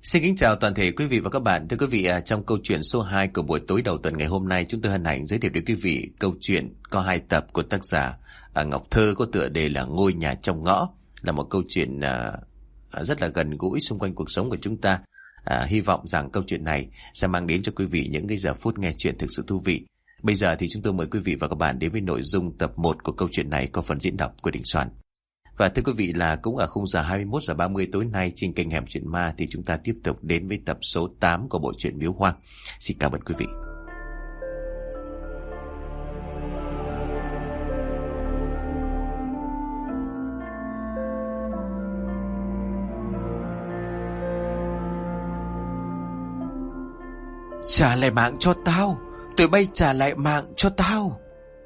Xin kính chào toàn thể quý vị và các bạn. Thưa quý vị, trong câu chuyện số 2 của buổi tối đầu tuần ngày hôm nay, chúng tôi hân hạnh giới thiệu đến quý vị câu chuyện có 2 tập của tác giả Ngọc Thơ có tựa đề là Ngôi nhà trong ngõ. Là một câu chuyện rất là gần gũi xung quanh cuộc sống của chúng ta. Hy vọng rằng câu chuyện này sẽ mang đến cho quý vị những cái giờ phút nghe chuyện thực sự thú vị. Bây giờ thì chúng tôi mời quý vị và các bạn đến với nội dung tập 1 của câu chuyện này có phần diễn đọc của Đình Soạn. Và thưa quý vị, là cũng ở khung giờ 21h30 tối nay trên kênh Hẻm Chuyện Ma thì chúng ta tiếp tục đến với tập số 8 của bộ truyện Miếu Hoang. Xin cảm ơn quý vị. Trả lại mạng cho tao, tụi bay trả lại mạng cho tao.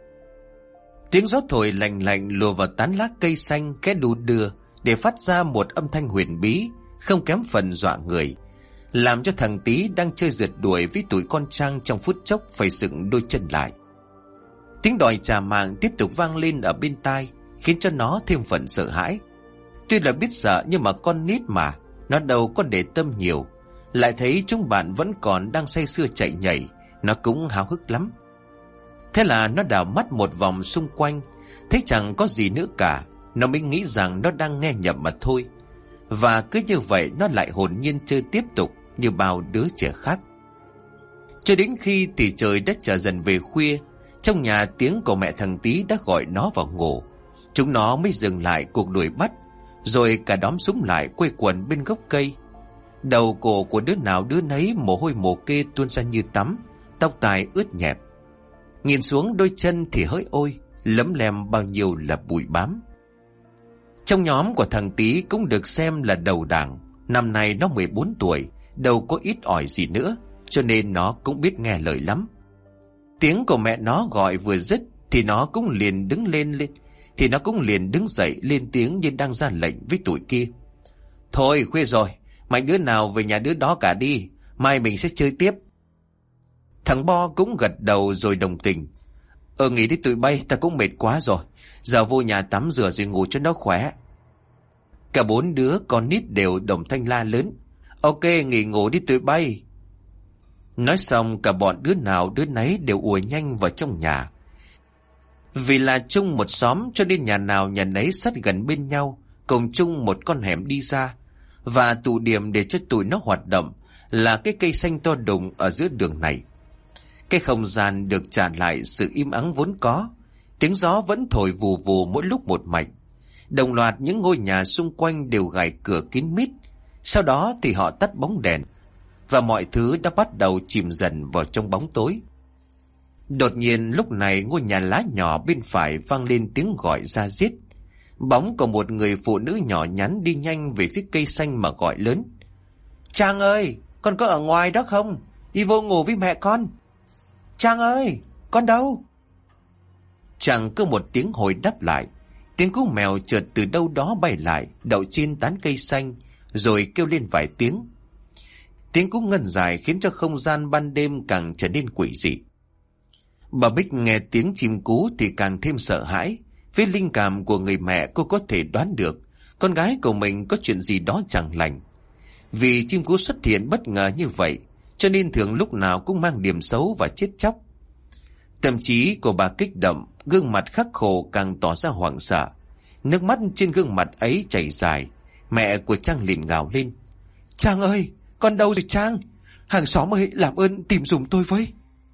Tiếng gió thổi lạnh lạnh lùa vào tán lá cây xanh khẽ đu đưa để phát ra một âm thanh huyền bí, không kém phần dọa người, làm cho thằng Tý đang chơi rượt đuổi với tụi con Trang trong phút chốc phải dựng đôi chân lại. Tiếng đòi trả mạng tiếp tục vang lên ở bên tai, khiến cho nó thêm phần sợ hãi. Tuy là biết sợ nhưng mà con nít mà, nó đâu có để tâm nhiều. Lại thấy chúng bạn vẫn còn đang say sưa chạy nhảy, nó cũng háo hức lắm. Thế là nó đảo mắt một vòng xung quanh, thấy chẳng có gì nữa cả. Nó mới nghĩ rằng nó đang nghe nhầm mà thôi. Và cứ như vậy nó lại hồn nhiên chơi tiếp tục như bao đứa trẻ khác. Cho đến khi thì trời đã trở dần về khuya, trong nhà tiếng của mẹ thằng Tý đã gọi nó vào ngủ. Chúng nó mới dừng lại cuộc đuổi bắt, rồi cả đóm súng lại quây quần bên gốc cây. Đầu cổ của đứa nào đứa nấy mồ hôi mồ kê tuôn ra như tắm, tóc tai ướt nhẹp. Nhìn xuống đôi chân thì hỡi ôi, lấm lem bao nhiêu là bụi bám. Trong nhóm của thằng Tý cũng được xem là đầu đảng. Năm nay nó 14 tuổi, đâu có ít ỏi gì nữa, cho nên nó cũng biết nghe lời lắm. Tiếng của mẹ nó gọi vừa dứt thì nó cũng liền đứng dậy lên tiếng như đang ra lệnh với tụi kia. Thôi khuya rồi, mày đứa nào về nhà đứa đó cả đi, mai mình sẽ chơi tiếp. Thằng Bo cũng gật đầu rồi đồng tình. Nghỉ đi tụi bay, ta cũng mệt quá rồi. Giờ vô nhà tắm rửa rồi ngủ cho nó khỏe. Cả 4 đứa con nít đều đồng thanh la lớn. Ok, nghỉ ngủ đi tụi bay. Nói xong cả bọn đứa nào đứa nấy đều ùa nhanh vào trong nhà. Vì là chung một xóm cho nên nhà nào nhà nấy sát gần bên nhau, cùng chung một con hẻm đi ra. Và tụ điểm để cho tụi nó hoạt động là cái cây xanh to đùng ở giữa đường này. Cái không gian được trả lại sự im ắng vốn có. Tiếng gió vẫn thổi vù vù mỗi lúc một mạch. Đồng loạt những ngôi nhà xung quanh đều gài cửa kín mít. Sau đó thì họ tắt bóng đèn, và mọi thứ đã bắt đầu chìm dần vào trong bóng tối. Đột nhiên lúc này ngôi nhà lá nhỏ bên phải vang lên tiếng gọi ra diết. Bóng của một người phụ nữ nhỏ nhắn đi nhanh về phía cây xanh mà gọi lớn. Trang ơi, con có ở ngoài đó không? Đi vô ngủ với mẹ con. Trang ơi, con đâu? Chẳng có một tiếng hồi đáp lại. Tiếng cú mèo chợt từ đâu đó bay lại, đậu trên tán cây xanh, rồi kêu lên vài tiếng. Tiếng cú ngân dài khiến cho không gian ban đêm càng trở nên quỷ dị. Bà Bích nghe tiếng chim cú thì càng thêm sợ hãi. Với linh cảm của người mẹ, cô có thể đoán được con gái của mình có chuyện gì đó chẳng lành. Vì chim cú xuất hiện bất ngờ như vậy, cho nên thường lúc nào cũng mang điểm xấu và chết chóc. Tâm trí của bà kích động, gương mặt khắc khổ càng tỏ ra hoảng sợ. Nước mắt trên gương mặt ấy chảy dài. Mẹ của Trang liền gào lên. Trang ơi, con đâu rồi Trang? Hàng xóm ơi, làm ơn tìm giùm tôi với.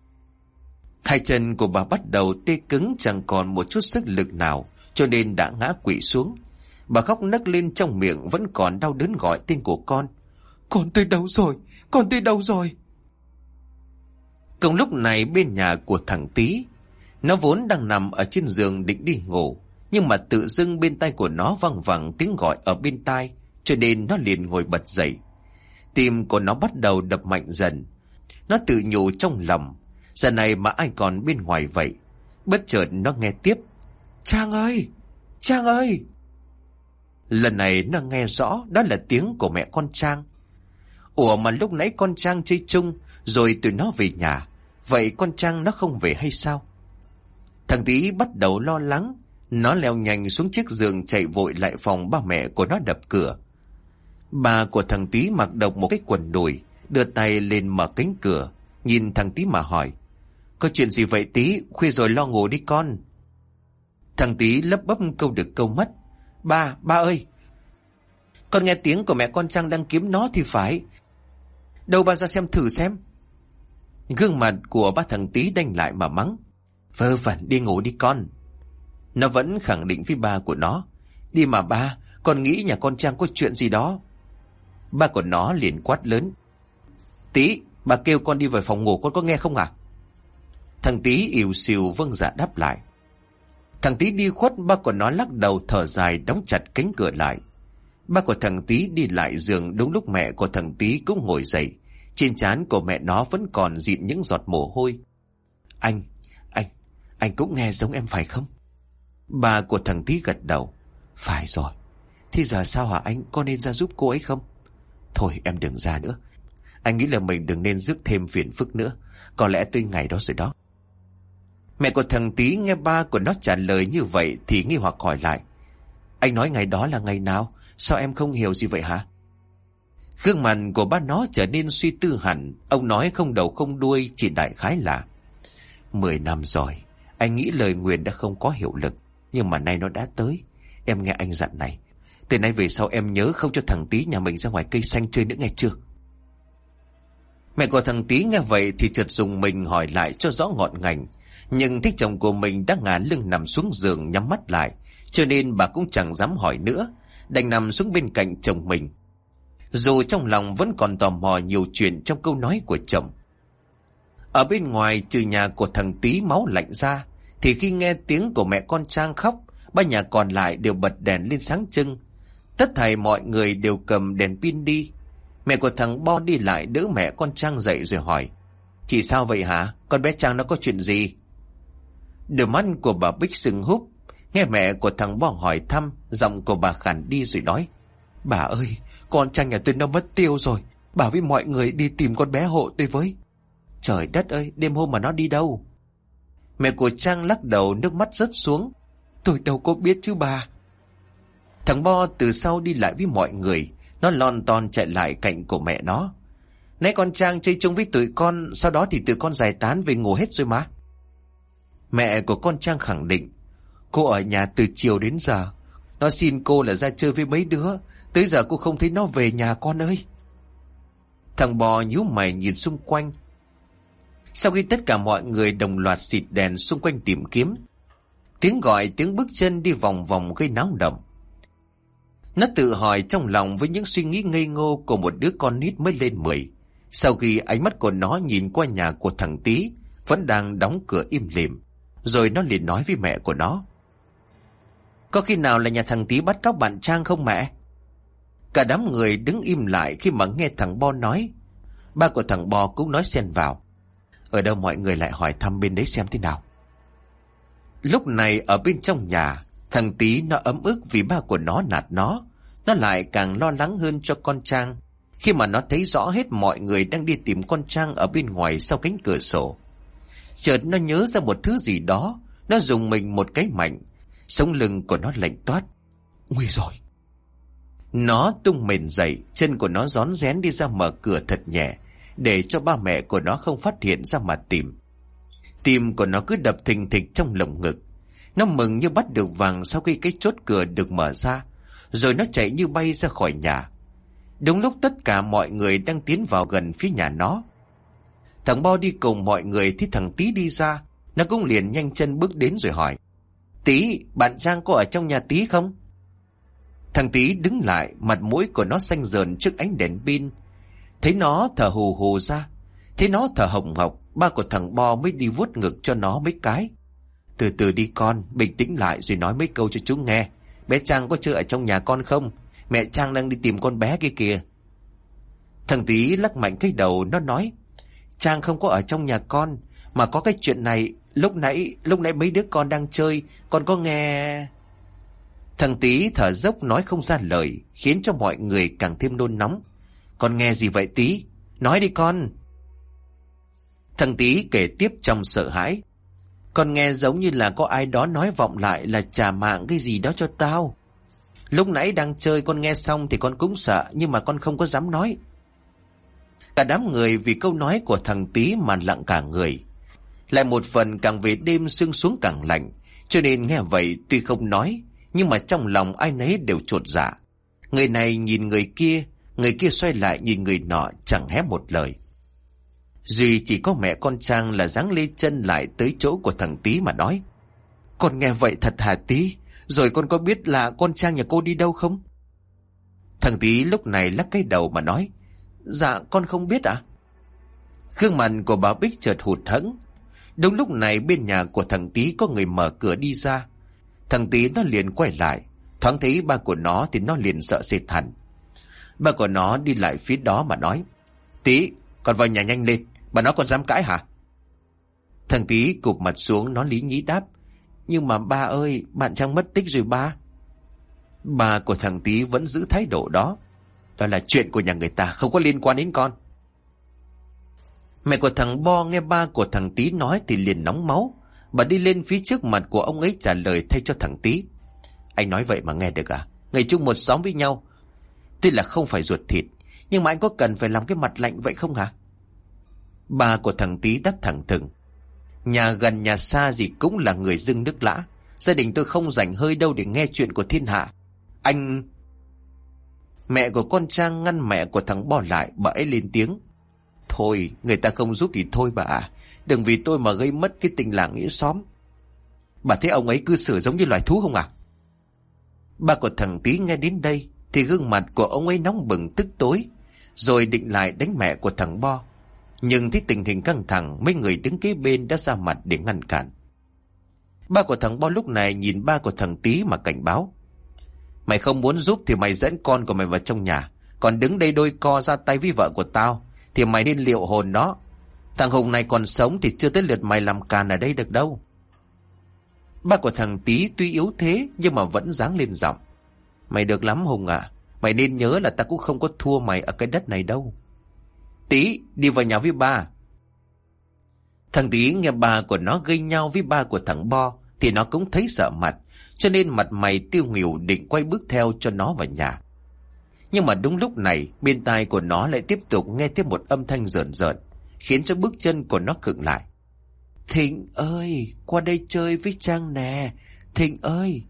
Hai chân của bà bắt đầu tê cứng, chẳng còn một chút sức lực nào, cho nên đã ngã quỵ xuống. Bà khóc nấc lên, trong miệng vẫn còn đau đớn gọi tên của con. Con tới đâu rồi? Con tới đâu rồi? Cùng lúc này bên nhà của thằng Tý, nó vốn đang nằm ở trên giường định đi ngủ, nhưng mà tự dưng bên tai của nó văng vẳng tiếng gọi ở bên tai, cho nên nó liền ngồi bật dậy. Tim của nó bắt đầu đập mạnh dần. Nó tự nhủ trong lòng, giờ này mà ai còn bên ngoài vậy? Bất chợt nó nghe tiếp. Trang ơi! Trang ơi! Lần này nó nghe rõ đó là tiếng của mẹ con Trang. Ủa mà lúc nãy con Trang chơi chung, rồi tụi nó về nhà. Vậy con Trang nó không về hay sao? Thằng Tý bắt đầu lo lắng. Nó leo nhanh xuống chiếc giường chạy vội lại phòng ba mẹ của nó đập cửa. Bà của thằng Tý mặc độc một cái quần đùi, đưa tay lên mở cánh cửa, nhìn thằng Tý mà hỏi: Có chuyện gì vậy Tý? Khuya rồi lo ngủ đi con. Thằng Tý lấp bấp câu được câu mất: Ba ơi, con nghe tiếng của mẹ con Trang đang kiếm nó thì phải. Đâu, ba ra xem thử xem. Gương mặt của ba thằng Tý đanh lại mà mắng: Vớ vẩn, đi ngủ đi con. Nó vẫn khẳng định với ba của nó: Đi mà ba, con nghĩ nhà con Trang có chuyện gì đó. Ba của nó liền quát lớn: Tý, bà kêu con đi về phòng ngủ, con có nghe không à? Thằng Tý ỉu xìu vâng dạ đáp lại. Thằng Tý đi khuất, ba của nó lắc đầu thở dài đóng chặt cánh cửa lại. Ba của thằng Tý đi lại giường đúng lúc mẹ của thằng Tý cũng ngồi dậy. Trên trán của mẹ nó vẫn còn dịn những giọt mồ hôi. Anh cũng nghe giống em phải không? Bà của thằng Tý gật đầu. Phải rồi. Thì giờ sao hả anh? Có nên ra giúp cô ấy không? Thôi em đừng ra nữa. Anh nghĩ là mình đừng nên rước thêm phiền phức nữa. Có lẽ tới ngày đó rồi đó. Mẹ của thằng Tý nghe ba của nó trả lời như vậy thì nghi hoặc hỏi lại: Anh nói ngày đó là ngày nào? Sao em không hiểu gì vậy hả? Gương mặt của ba nó trở nên suy tư hẳn. Ông nói không đầu không đuôi, chỉ đại khái là: 10 năm rồi, anh nghĩ lời nguyền đã không có hiệu lực, nhưng mà nay nó đã tới. Em nghe anh dặn này, từ nay về sau em nhớ không cho thằng Tý nhà mình ra ngoài cây xanh chơi nữa, nghe chưa? Mẹ của thằng Tý nghe vậy thì chợt dùng mình hỏi lại cho rõ ngọn ngành. Nhưng thấy chồng của mình đã ngả lưng nằm xuống giường nhắm mắt lại, cho nên bà cũng chẳng dám hỏi nữa, đành nằm xuống bên cạnh chồng mình. Dù trong lòng vẫn còn tò mò nhiều chuyện trong câu nói của chồng. Ở bên ngoài trừ nhà của thằng Tý máu lạnh ra, thì khi nghe tiếng của mẹ con Trang khóc, ba nhà còn lại đều bật đèn lên sáng trưng. Tất thảy mọi người đều cầm đèn pin đi. Mẹ của thằng Bo đi lại đỡ mẹ con Trang dậy rồi hỏi: Chị sao vậy hả? Con bé Trang nó có chuyện gì? Đôi mắt của bà Bích sưng húp. Nghe mẹ của thằng Bo hỏi thăm, giọng của bà khản đi rồi nói: Bà ơi, con Trang nhà tôi nó mất tiêu rồi. Bà với mọi người đi tìm con bé hộ tôi với. Trời đất ơi, đêm hôm mà nó đi đâu? Mẹ của Trang lắc đầu, nước mắt rớt xuống. Tôi đâu có biết chứ bà. Thằng Bo từ sau đi lại với mọi người. Nó lon ton chạy lại cạnh của mẹ nó. Nãy con Trang chơi chung với tụi con, sau đó thì tụi con giải tán về ngủ hết rồi mà. Mẹ của con Trang khẳng định: Cô ở nhà từ chiều đến giờ. Nó xin cô là ra chơi với mấy đứa. Tới giờ cô không thấy nó về nhà con ơi. Thằng Bò nhíu mày nhìn xung quanh. Sau khi tất cả mọi người đồng loạt xịt đèn xung quanh tìm kiếm, tiếng gọi, tiếng bước chân đi vòng vòng gây náo động. Nó tự hỏi trong lòng với những suy nghĩ ngây ngô của một đứa con nít mới lên 10. Sau khi ánh mắt của nó nhìn qua nhà của thằng Tý vẫn đang đóng cửa im lìm, rồi nó liền nói với mẹ của nó: Có khi nào là nhà thằng Tý bắt cóc bạn Trang không mẹ? Cả đám người đứng im lại khi mà nghe thằng Bo nói. Ba của thằng Bo cũng nói xen vào: Ở đâu mọi người lại hỏi thăm bên đấy xem thế nào. Lúc này ở bên trong nhà, thằng Tý nó ấm ức vì ba của nó nạt nó. Nó lại càng lo lắng hơn cho con Trang khi mà nó thấy rõ hết mọi người đang đi tìm con Trang ở bên ngoài sau cánh cửa sổ. Chợt nó nhớ ra một thứ gì đó. Nó dùng mình một cái mạnh. Sống lưng của nó lạnh toát. Nguy rồi. Nó tung mền dậy, chân của nó rón rén đi ra mở cửa thật nhẹ, để cho ba mẹ của nó không phát hiện ra mà tìm. Tim của nó cứ đập thình thịch trong lồng ngực. Nó mừng như bắt được vàng sau khi cái chốt cửa được mở ra, rồi nó chạy như bay ra khỏi nhà. Đúng lúc tất cả mọi người đang tiến vào gần phía nhà nó. Thằng Bo đi cùng mọi người thì thằng Tý đi ra. Nó cũng liền nhanh chân bước đến rồi hỏi: Tý, bạn Trang có ở trong nhà Tý không? Thằng Tý đứng lại, mặt mũi của nó xanh rờn trước ánh đèn pin. Thấy nó thở hù hù ra, thấy nó thở hồng hộc, ba của thằng Bo mới đi vuốt ngực cho nó mấy cái. Từ từ đi con, bình tĩnh lại rồi nói mấy câu cho chú nghe. Bé Trang có chơi ở trong nhà con không? Mẹ Trang đang đi tìm con bé kia kìa. Thằng Tý lắc mạnh cái đầu, nó nói: Trang không có ở trong nhà con, mà có cái chuyện này. Lúc nãy mấy đứa con đang chơi, con có nghe... Thằng Tý thở dốc nói không ra lời, khiến cho mọi người càng thêm nôn nóng. Con nghe gì vậy Tý? Nói đi con. Thằng Tý kể tiếp trong sợ hãi. Con nghe giống như là có ai đó nói vọng lại là trả mạng cái gì đó cho tao. Lúc nãy đang chơi con nghe xong thì con cũng sợ, nhưng mà con không có dám nói. Cả đám người vì câu nói của thằng Tý mà lặng cả người. Lại một phần càng về đêm sương xuống càng lạnh, cho nên nghe vậy tuy không nói, nhưng mà trong lòng ai nấy đều chột dạ. Người này nhìn người kia xoay lại nhìn người nọ, chẳng hé một lời. Duy chỉ có mẹ con Trang là giáng lê chân lại tới chỗ của thằng Tý mà nói: Con nghe vậy thật hả Tý? Rồi con có biết là con Trang nhà cô đi đâu không? Thằng Tý lúc này lắc cái đầu mà nói: Dạ con không biết ạ. Gương mặt của bà Bích chợt hụt hẫng. Đúng lúc này bên nhà của thằng Tý có người mở cửa đi ra. Thằng Tý nó liền quay lại, thoáng thấy ba của nó thì nó liền sợ sệt hẳn. Ba của nó đi lại phía đó mà nói: Tý, con vào nhà nhanh lên, bà nó còn dám cãi hả? Thằng Tý cụp mặt xuống, nó lý nhí đáp: Nhưng mà ba ơi, bạn Trang mất tích rồi ba. Ba của thằng Tý vẫn giữ thái độ đó: Đó là chuyện của nhà người ta, không có liên quan đến con. Mẹ của thằng Bo nghe ba của thằng Tý nói thì liền nóng máu. Bà đi lên phía trước mặt của ông ấy trả lời thay cho thằng Tý: Anh nói vậy mà nghe được à? Ngày chung một xóm với nhau, tuy là không phải ruột thịt, nhưng mà anh có cần phải làm cái mặt lạnh vậy không hả? Ba của thằng Tý đáp thẳng thừng: Nhà gần nhà xa gì cũng là người dưng nước lã. Gia đình tôi không rảnh hơi đâu để nghe chuyện của thiên hạ. Anh... Mẹ của con Trang ngăn mẹ của thằng Bo lại, bà ấy lên tiếng: Thôi, người ta không giúp thì thôi bà ạ. Đừng vì tôi mà gây mất cái tình làng nghĩa xóm. Bà thấy ông ấy cư xử giống như loài thú không à? Ba của thằng Tý nghe đến đây thì gương mặt của ông ấy nóng bừng tức tối, rồi định lại đánh mẹ của thằng Bo. Nhưng thấy tình hình căng thẳng, mấy người đứng kế bên đã ra mặt để ngăn cản. Ba của thằng Bo lúc này nhìn ba của thằng Tý mà cảnh báo: Mày không muốn giúp thì mày dẫn con của mày vào trong nhà. Còn đứng đây đôi co ra tay với vợ của tao thì mày nên liệu hồn nó. Thằng Hùng này còn sống thì chưa tới lượt mày làm càn ở đây được đâu. Ba của thằng Tý tuy yếu thế nhưng mà vẫn giáng lên giọng: Mày được lắm Hùng ạ. Mày nên nhớ là ta cũng không có thua mày ở cái đất này đâu. Tý, đi vào nhà với ba. Thằng Tý nghe ba của nó gây nhau với ba của thằng Bo thì nó cũng thấy sợ mặt, cho nên mặt mày tiêu nghỉu định quay bước theo cho nó vào nhà. Nhưng mà đúng lúc này bên tai của nó lại tiếp tục nghe thêm một âm thanh rợn rợn, khiến cho bước chân của nó khựng lại. Thịnh ơi, qua đây chơi với Trang nè, Thịnh ơi.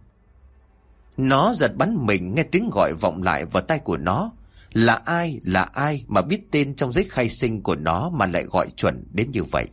Nó giật bắn mình nghe tiếng gọi vọng lại vào tai của nó. Là ai mà biết tên trong giấy khai sinh của nó mà lại gọi chuẩn đến như vậy?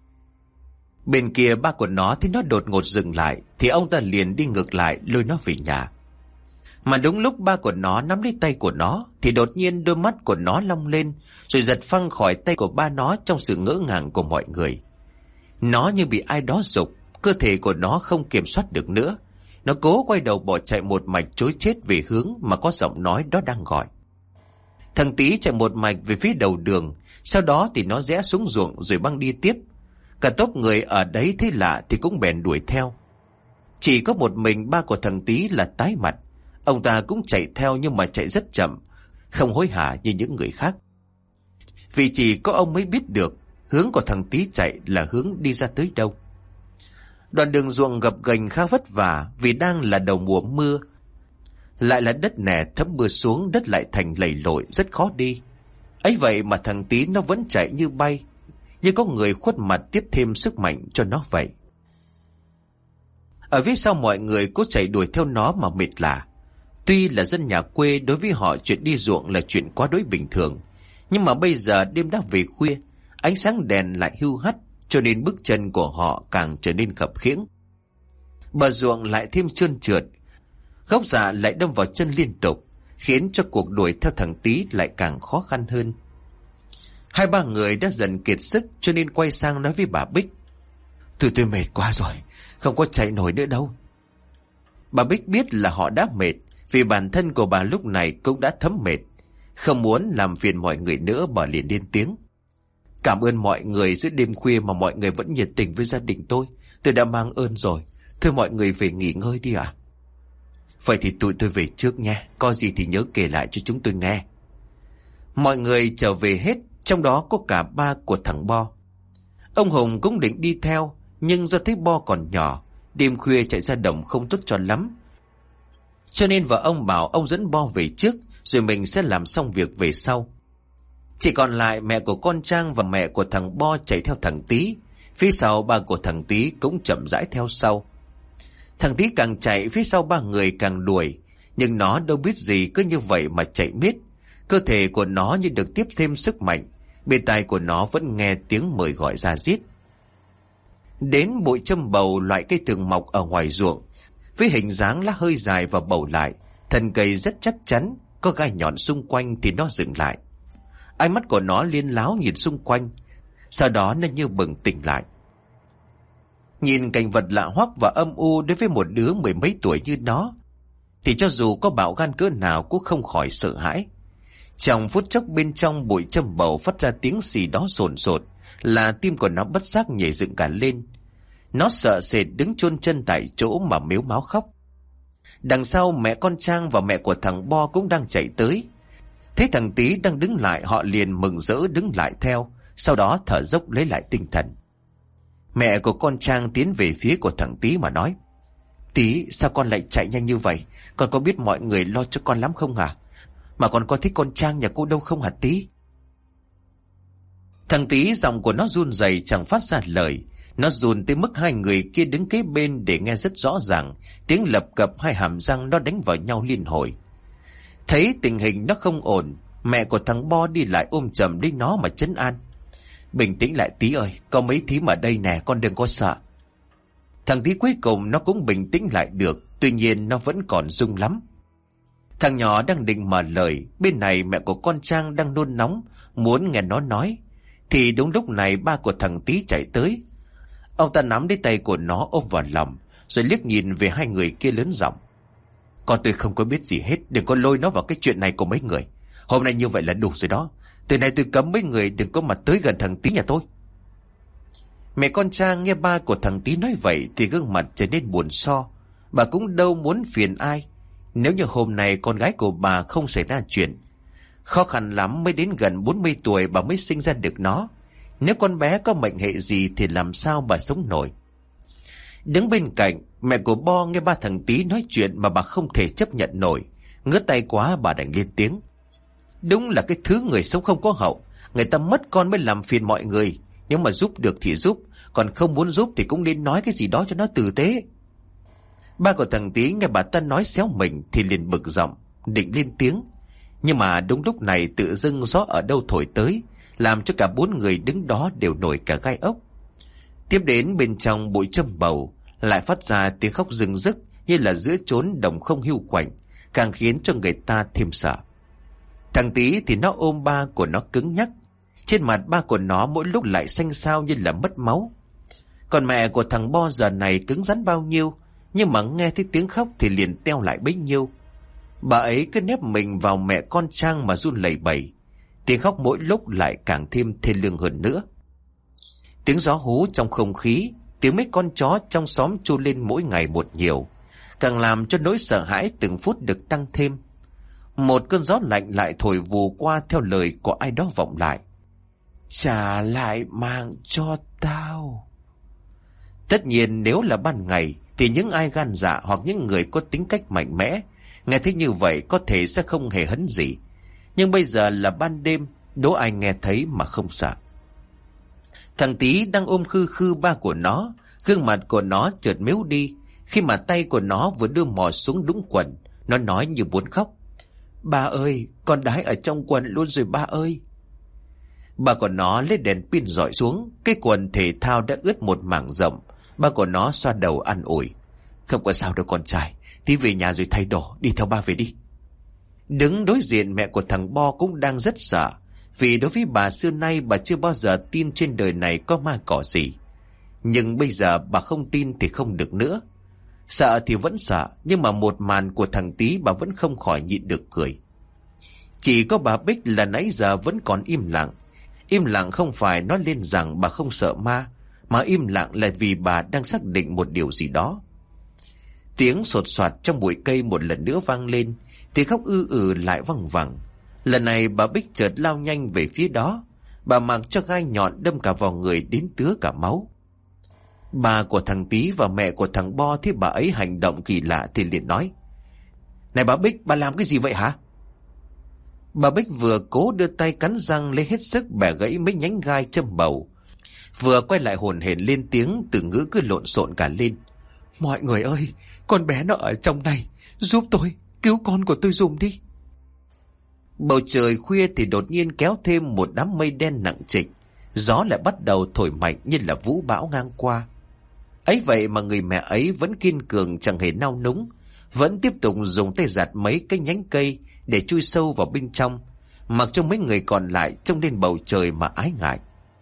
Bên kia ba của nó thấy nó đột ngột dừng lại thì ông ta liền đi ngược lại lôi nó về nhà. Mà đúng lúc ba của nó nắm lấy tay của nó thì đột nhiên đôi mắt của nó long lên, rồi giật phăng khỏi tay của ba nó trong sự ngỡ ngàng của mọi người. Nó như bị ai đó giục, cơ thể của nó không kiểm soát được nữa. Nó cố quay đầu bỏ chạy một mạch trối chết về hướng mà có giọng nói đó đang gọi. Thằng Tý chạy một mạch về phía đầu đường, sau đó thì nó rẽ xuống ruộng rồi băng đi tiếp. Cả tốp người ở đấy thấy lạ thì cũng bèn đuổi theo. Chỉ có một mình ba của thằng Tý là tái mặt. Ông ta cũng chạy theo nhưng mà chạy rất chậm, không hối hả như những người khác. Vì chỉ có ông mới biết được hướng của thằng Tý chạy là hướng đi ra tới đâu. Đoạn đường ruộng gập ghềnh khá vất vả vì đang là đầu mùa mưa. Lại là đất nẻ thấm mưa xuống, đất lại thành lầy lội rất khó đi. Ấy vậy mà thằng Tý nó vẫn chạy như bay, như có người khuất mặt tiếp thêm sức mạnh cho nó vậy. Ở phía sau mọi người cố chạy đuổi theo nó mà mệt lả. Tuy là dân nhà quê, đối với họ chuyện đi ruộng là chuyện quá đối bình thường. Nhưng mà bây giờ đêm đã về khuya, ánh sáng đèn lại hưu hắt, cho nên bước chân của họ càng trở nên khập khiễng. Bờ ruộng lại thêm trơn trượt, gốc rạ lại đâm vào chân liên tục, khiến cho cuộc đuổi theo thằng Tý lại càng khó khăn hơn. Hai ba người đã dần kiệt sức cho nên quay sang nói với bà Bích: Tôi mệt quá rồi, không có chạy nổi nữa đâu. Bà Bích biết là họ đã mệt, vì bản thân của bà lúc này cũng đã thấm mệt. Không muốn làm phiền mọi người nữa, bà liền lên tiếng: Cảm ơn mọi người, giữa đêm khuya mà mọi người vẫn nhiệt tình với gia đình tôi đã mang ơn rồi. Thôi mọi người về nghỉ ngơi đi ạ. Vậy thì tụi tôi về trước nha, có gì thì nhớ kể lại cho chúng tôi nghe. Mọi người trở về hết, trong đó có cả ba của thằng Bo. Ông Hùng cũng định đi theo, nhưng do thấy Bo còn nhỏ, đêm khuya chạy ra đồng không tốt cho lắm, Cho nên vợ ông bảo ông dẫn Bo về trước, rồi mình sẽ làm xong việc về sau. Chỉ còn lại mẹ của con Trang và mẹ của thằng Bo chạy theo thằng Tý. Phía sau ba của thằng Tý cũng chậm rãi theo sau. Thằng Tý càng chạy, phía sau ba người càng đuổi. Nhưng nó đâu biết gì, cứ như vậy mà chạy miết. Cơ thể của nó như được tiếp thêm sức mạnh. Bên tai của nó vẫn nghe tiếng mời gọi ra giết. Đến bụi châm bầu, loại cây thường mọc ở ngoài ruộng. Với hình dáng lá hơi dài và bầu lại, thân cây rất chắc chắn, có gai nhọn xung quanh thì nó dừng lại. Ánh mắt của nó liên láo nhìn xung quanh, sau đó nó như bừng tỉnh lại. Nhìn cảnh vật lạ hoắc và âm u đối với một đứa mười mấy tuổi như nó, thì cho dù có bạo gan cỡ nào cũng không khỏi sợ hãi. Trong phút chốc, bên trong bụi châm bầu phát ra tiếng xì đó sồn sột, là tim của nó bất giác nhảy dựng cả lên. Nó sợ sệt đứng chôn chân tại chỗ mà mếu máo khóc. Đằng sau, mẹ con Trang và mẹ của thằng Bo cũng đang chạy tới. Thấy thằng Tý đang đứng lại, họ liền mừng rỡ đứng lại theo, sau đó thở dốc lấy lại tinh thần. Mẹ của con Trang tiến về phía của thằng Tý mà nói: "Tý, sao con lại chạy nhanh như vậy? Con có biết mọi người lo cho con lắm không hả? Mà con có thích con Trang nhà cô đâu không hả Tý?" Thằng Tý giọng của nó run rẩy chẳng phát ra lời. Nó run tới mức hai người kia đứng kế bên để nghe rất rõ ràng tiếng lập cập hai hàm răng nó đánh vào nhau liên hồi. Thấy tình hình nó không ổn, mẹ của thằng Bo đi lại ôm chầm lấy nó mà trấn an: "Bình tĩnh lại Tý ơi, có mấy thím ở đây nè, con đừng có sợ." Thằng Tý cuối cùng nó cũng bình tĩnh lại được, tuy nhiên nó vẫn còn run lắm. Thằng nhỏ đang định mở lời, bên này mẹ của con Trang đang nôn nóng muốn nghe nó nói, thì đúng lúc này ba của thằng Tý chạy tới. Ông ta nắm lấy tay của nó ôm vào lòng, rồi liếc nhìn về hai người kia lớn giọng: "Con tôi không có biết gì hết, đừng có lôi nó vào cái chuyện này của mấy người. Hôm nay như vậy là đủ rồi đó. Từ nay tôi cấm mấy người đừng có mà tới gần thằng Tý nhà tôi." Mẹ con Trang nghe ba của thằng Tý nói vậy thì gương mặt trở nên buồn so. Bà cũng đâu muốn phiền ai. Nếu như hôm nay con gái của bà không xảy ra chuyện, khó khăn lắm mới đến gần 40 tuổi bà mới sinh ra được nó. Nếu con bé có mệnh hệ gì thì làm sao bà sống nổi. Đứng bên cạnh, mẹ của Bo nghe ba thằng Tý nói chuyện mà bà không thể chấp nhận nổi. Ngứa tay quá, bà đành lên tiếng: "Đúng là cái thứ người sống không có hậu. Người ta mất con mới làm phiền mọi người. Nếu mà giúp được thì giúp, còn không muốn giúp thì cũng nên nói cái gì đó cho nó tử tế." Ba của thằng Tý nghe bà ta nói xéo mình thì liền bực giọng định lên tiếng. Nhưng mà đúng lúc này tự dưng gió ở đâu thổi tới, làm cho cả bốn người đứng đó đều nổi cả gai ốc. Tiếp đến bên trong bụi châm bầu lại phát ra tiếng khóc rưng rức như là giữa chốn đồng không hiu quạnh, càng khiến cho người ta thêm sợ. Thằng Tý thì nó ôm ba của nó cứng nhắc, trên mặt ba của nó mỗi lúc lại xanh xao như là mất máu. Còn mẹ của thằng Bo giờ này cứng rắn bao nhiêu, nhưng mà nghe thấy tiếng khóc thì liền teo lại bấy nhiêu. Bà ấy cứ nép mình vào mẹ con Trang mà run lẩy bẩy. Tiếng khóc mỗi lúc lại càng thêm thê lương hơn nữa. Tiếng gió hú trong không khí, tiếng mấy con chó trong xóm tru lên mỗi ngày một nhiều, càng làm cho nỗi sợ hãi từng phút được tăng thêm. Một cơn gió lạnh lại thổi vù qua theo lời của ai đó vọng lại: "Trả lại mạng cho tao." Tất nhiên nếu là ban ngày thì những ai gan dạ hoặc những người có tính cách mạnh mẽ nghe thấy như vậy có thể sẽ không hề hấn gì. Nhưng bây giờ là ban đêm, đố ai nghe thấy mà không sợ. Thằng Tý đang ôm khư khư ba của nó, gương mặt của nó chợt mếu đi khi mà tay của nó vừa đưa mò xuống đúng quần. Nó nói như muốn khóc: "Ba ơi, con đái ở trong quần luôn rồi ba ơi." Ba của nó lấy đèn pin rọi xuống, cái quần thể thao đã ướt một mảng rộng. Ba của nó xoa đầu an ủi: "Không có sao đâu con trai, tí về nhà rồi thay đồ, đi theo ba về đi." Đứng đối diện, mẹ của thằng Bo cũng đang rất sợ, vì đối với bà xưa nay bà chưa bao giờ tin trên đời này có ma cỏ gì. Nhưng bây giờ bà không tin thì không được nữa. Sợ thì vẫn sợ, nhưng mà một màn của thằng Tý bà vẫn không khỏi nhịn được cười. Chỉ có bà Bích là nãy giờ vẫn còn im lặng. Im lặng không phải nói lên rằng bà không sợ ma, mà im lặng là vì bà đang xác định một điều gì đó. Tiếng sột soạt trong bụi cây một lần nữa vang lên, tiếng khóc lại văng vẳng. Lần này bà Bích chợt lao nhanh về phía đó. Bà mặc cho gai nhọn đâm cả vào người đến tứa cả máu. Bà của thằng Tý và mẹ của thằng Bo thấy bà ấy hành động kỳ lạ thì liền nói: Này bà Bích, bà làm cái gì vậy hả? Bà Bích vừa cố đưa tay cắn răng lấy hết sức bẻ gãy mấy nhánh gai châm bầu, vừa quay lại hồn hển lên tiếng, từ ngữ cứ lộn xộn cả lên. Mọi người ơi, con bé nó ở trong này, giúp tôi, cứu con của tôi giùm đi. Bầu trời khuya thì đột nhiên kéo thêm một đám mây đen nặng trịch, gió lại bắt đầu thổi mạnh như là vũ bão ngang qua. Ấy vậy mà người mẹ ấy vẫn kiên cường chẳng hề nao núng, vẫn tiếp tục dùng tay giạt mấy cái nhánh cây để chui sâu vào bên trong, mặc cho mấy người còn lại trông lên bầu trời mà ái ngại.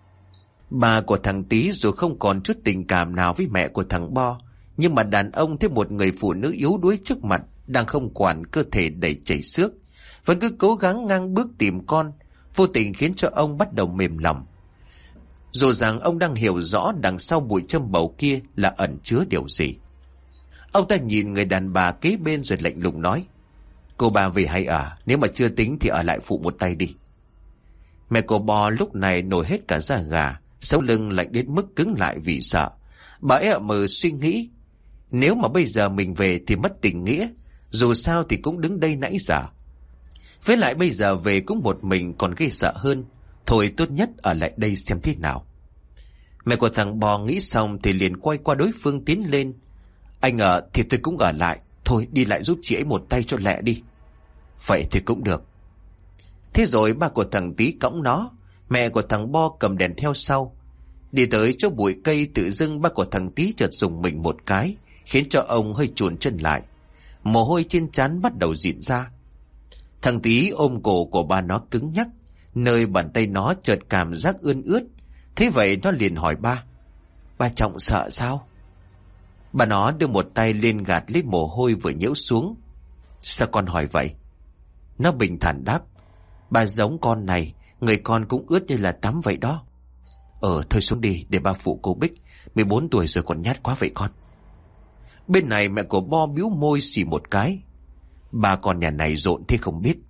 Bà của thằng Tý dù không còn chút tình cảm nào với mẹ của thằng Bo, nhưng mà đàn ông thấy một người phụ nữ yếu đuối trước mặt đang không quản cơ thể đầy chảy xước, vẫn cứ cố gắng ngang bước tìm con, vô tình khiến cho ông bắt đầu mềm lòng. Dù rằng ông đang hiểu rõ đằng sau bụi châm bầu kia là ẩn chứa điều gì. Ông ta nhìn người đàn bà kế bên rồi lạnh lùng nói: Cô bà về hay à? Nếu mà chưa tính thì ở lại phụ một tay đi. Mẹ của Bo lúc này nổi hết cả da gà, sống lưng lạnh đến mức cứng lại vì sợ. Bà ấy ậm ừ suy nghĩ, nếu mà bây giờ mình về thì mất tình nghĩa, dù sao thì cũng đứng đây nãy giờ. Với lại bây giờ về cũng một mình còn ghê sợ hơn, thôi tốt nhất ở lại đây xem thế nào. Mẹ của thằng Bò nghĩ xong thì liền quay qua đối phương tiến lên: Anh ở thì tôi cũng ở lại, thôi đi lại giúp chị ấy một tay cho lẹ đi. Vậy thì cũng được. Thế rồi ba của thằng Tý cõng nó, mẹ của thằng Bo cầm đèn theo sau. Đi tới chỗ bụi cây, tự dưng ba của thằng Tý chợt dùng mình một cái, khiến cho ông hơi chùn chân lại. Mồ hôi trên trán bắt đầu rịn ra. Thằng Tý ôm cổ của ba nó cứng nhắc, nơi bàn tay nó chợt cảm giác ươn ướt. Thế vậy nó liền hỏi ba: Ba Trọng sợ sao? Bà nó đưa một tay lên gạt lấy mồ hôi vừa nhiễu xuống. Sao con hỏi vậy? Nó bình thản đáp: Ba giống con này, người con cũng ướt như là tắm vậy đó. Thôi xuống đi để ba phụ cô Bích, 14 tuổi rồi còn nhát quá vậy con. Bên này mẹ của Bo bĩu môi xì một cái: Ba con nhà này rộn thế không biết.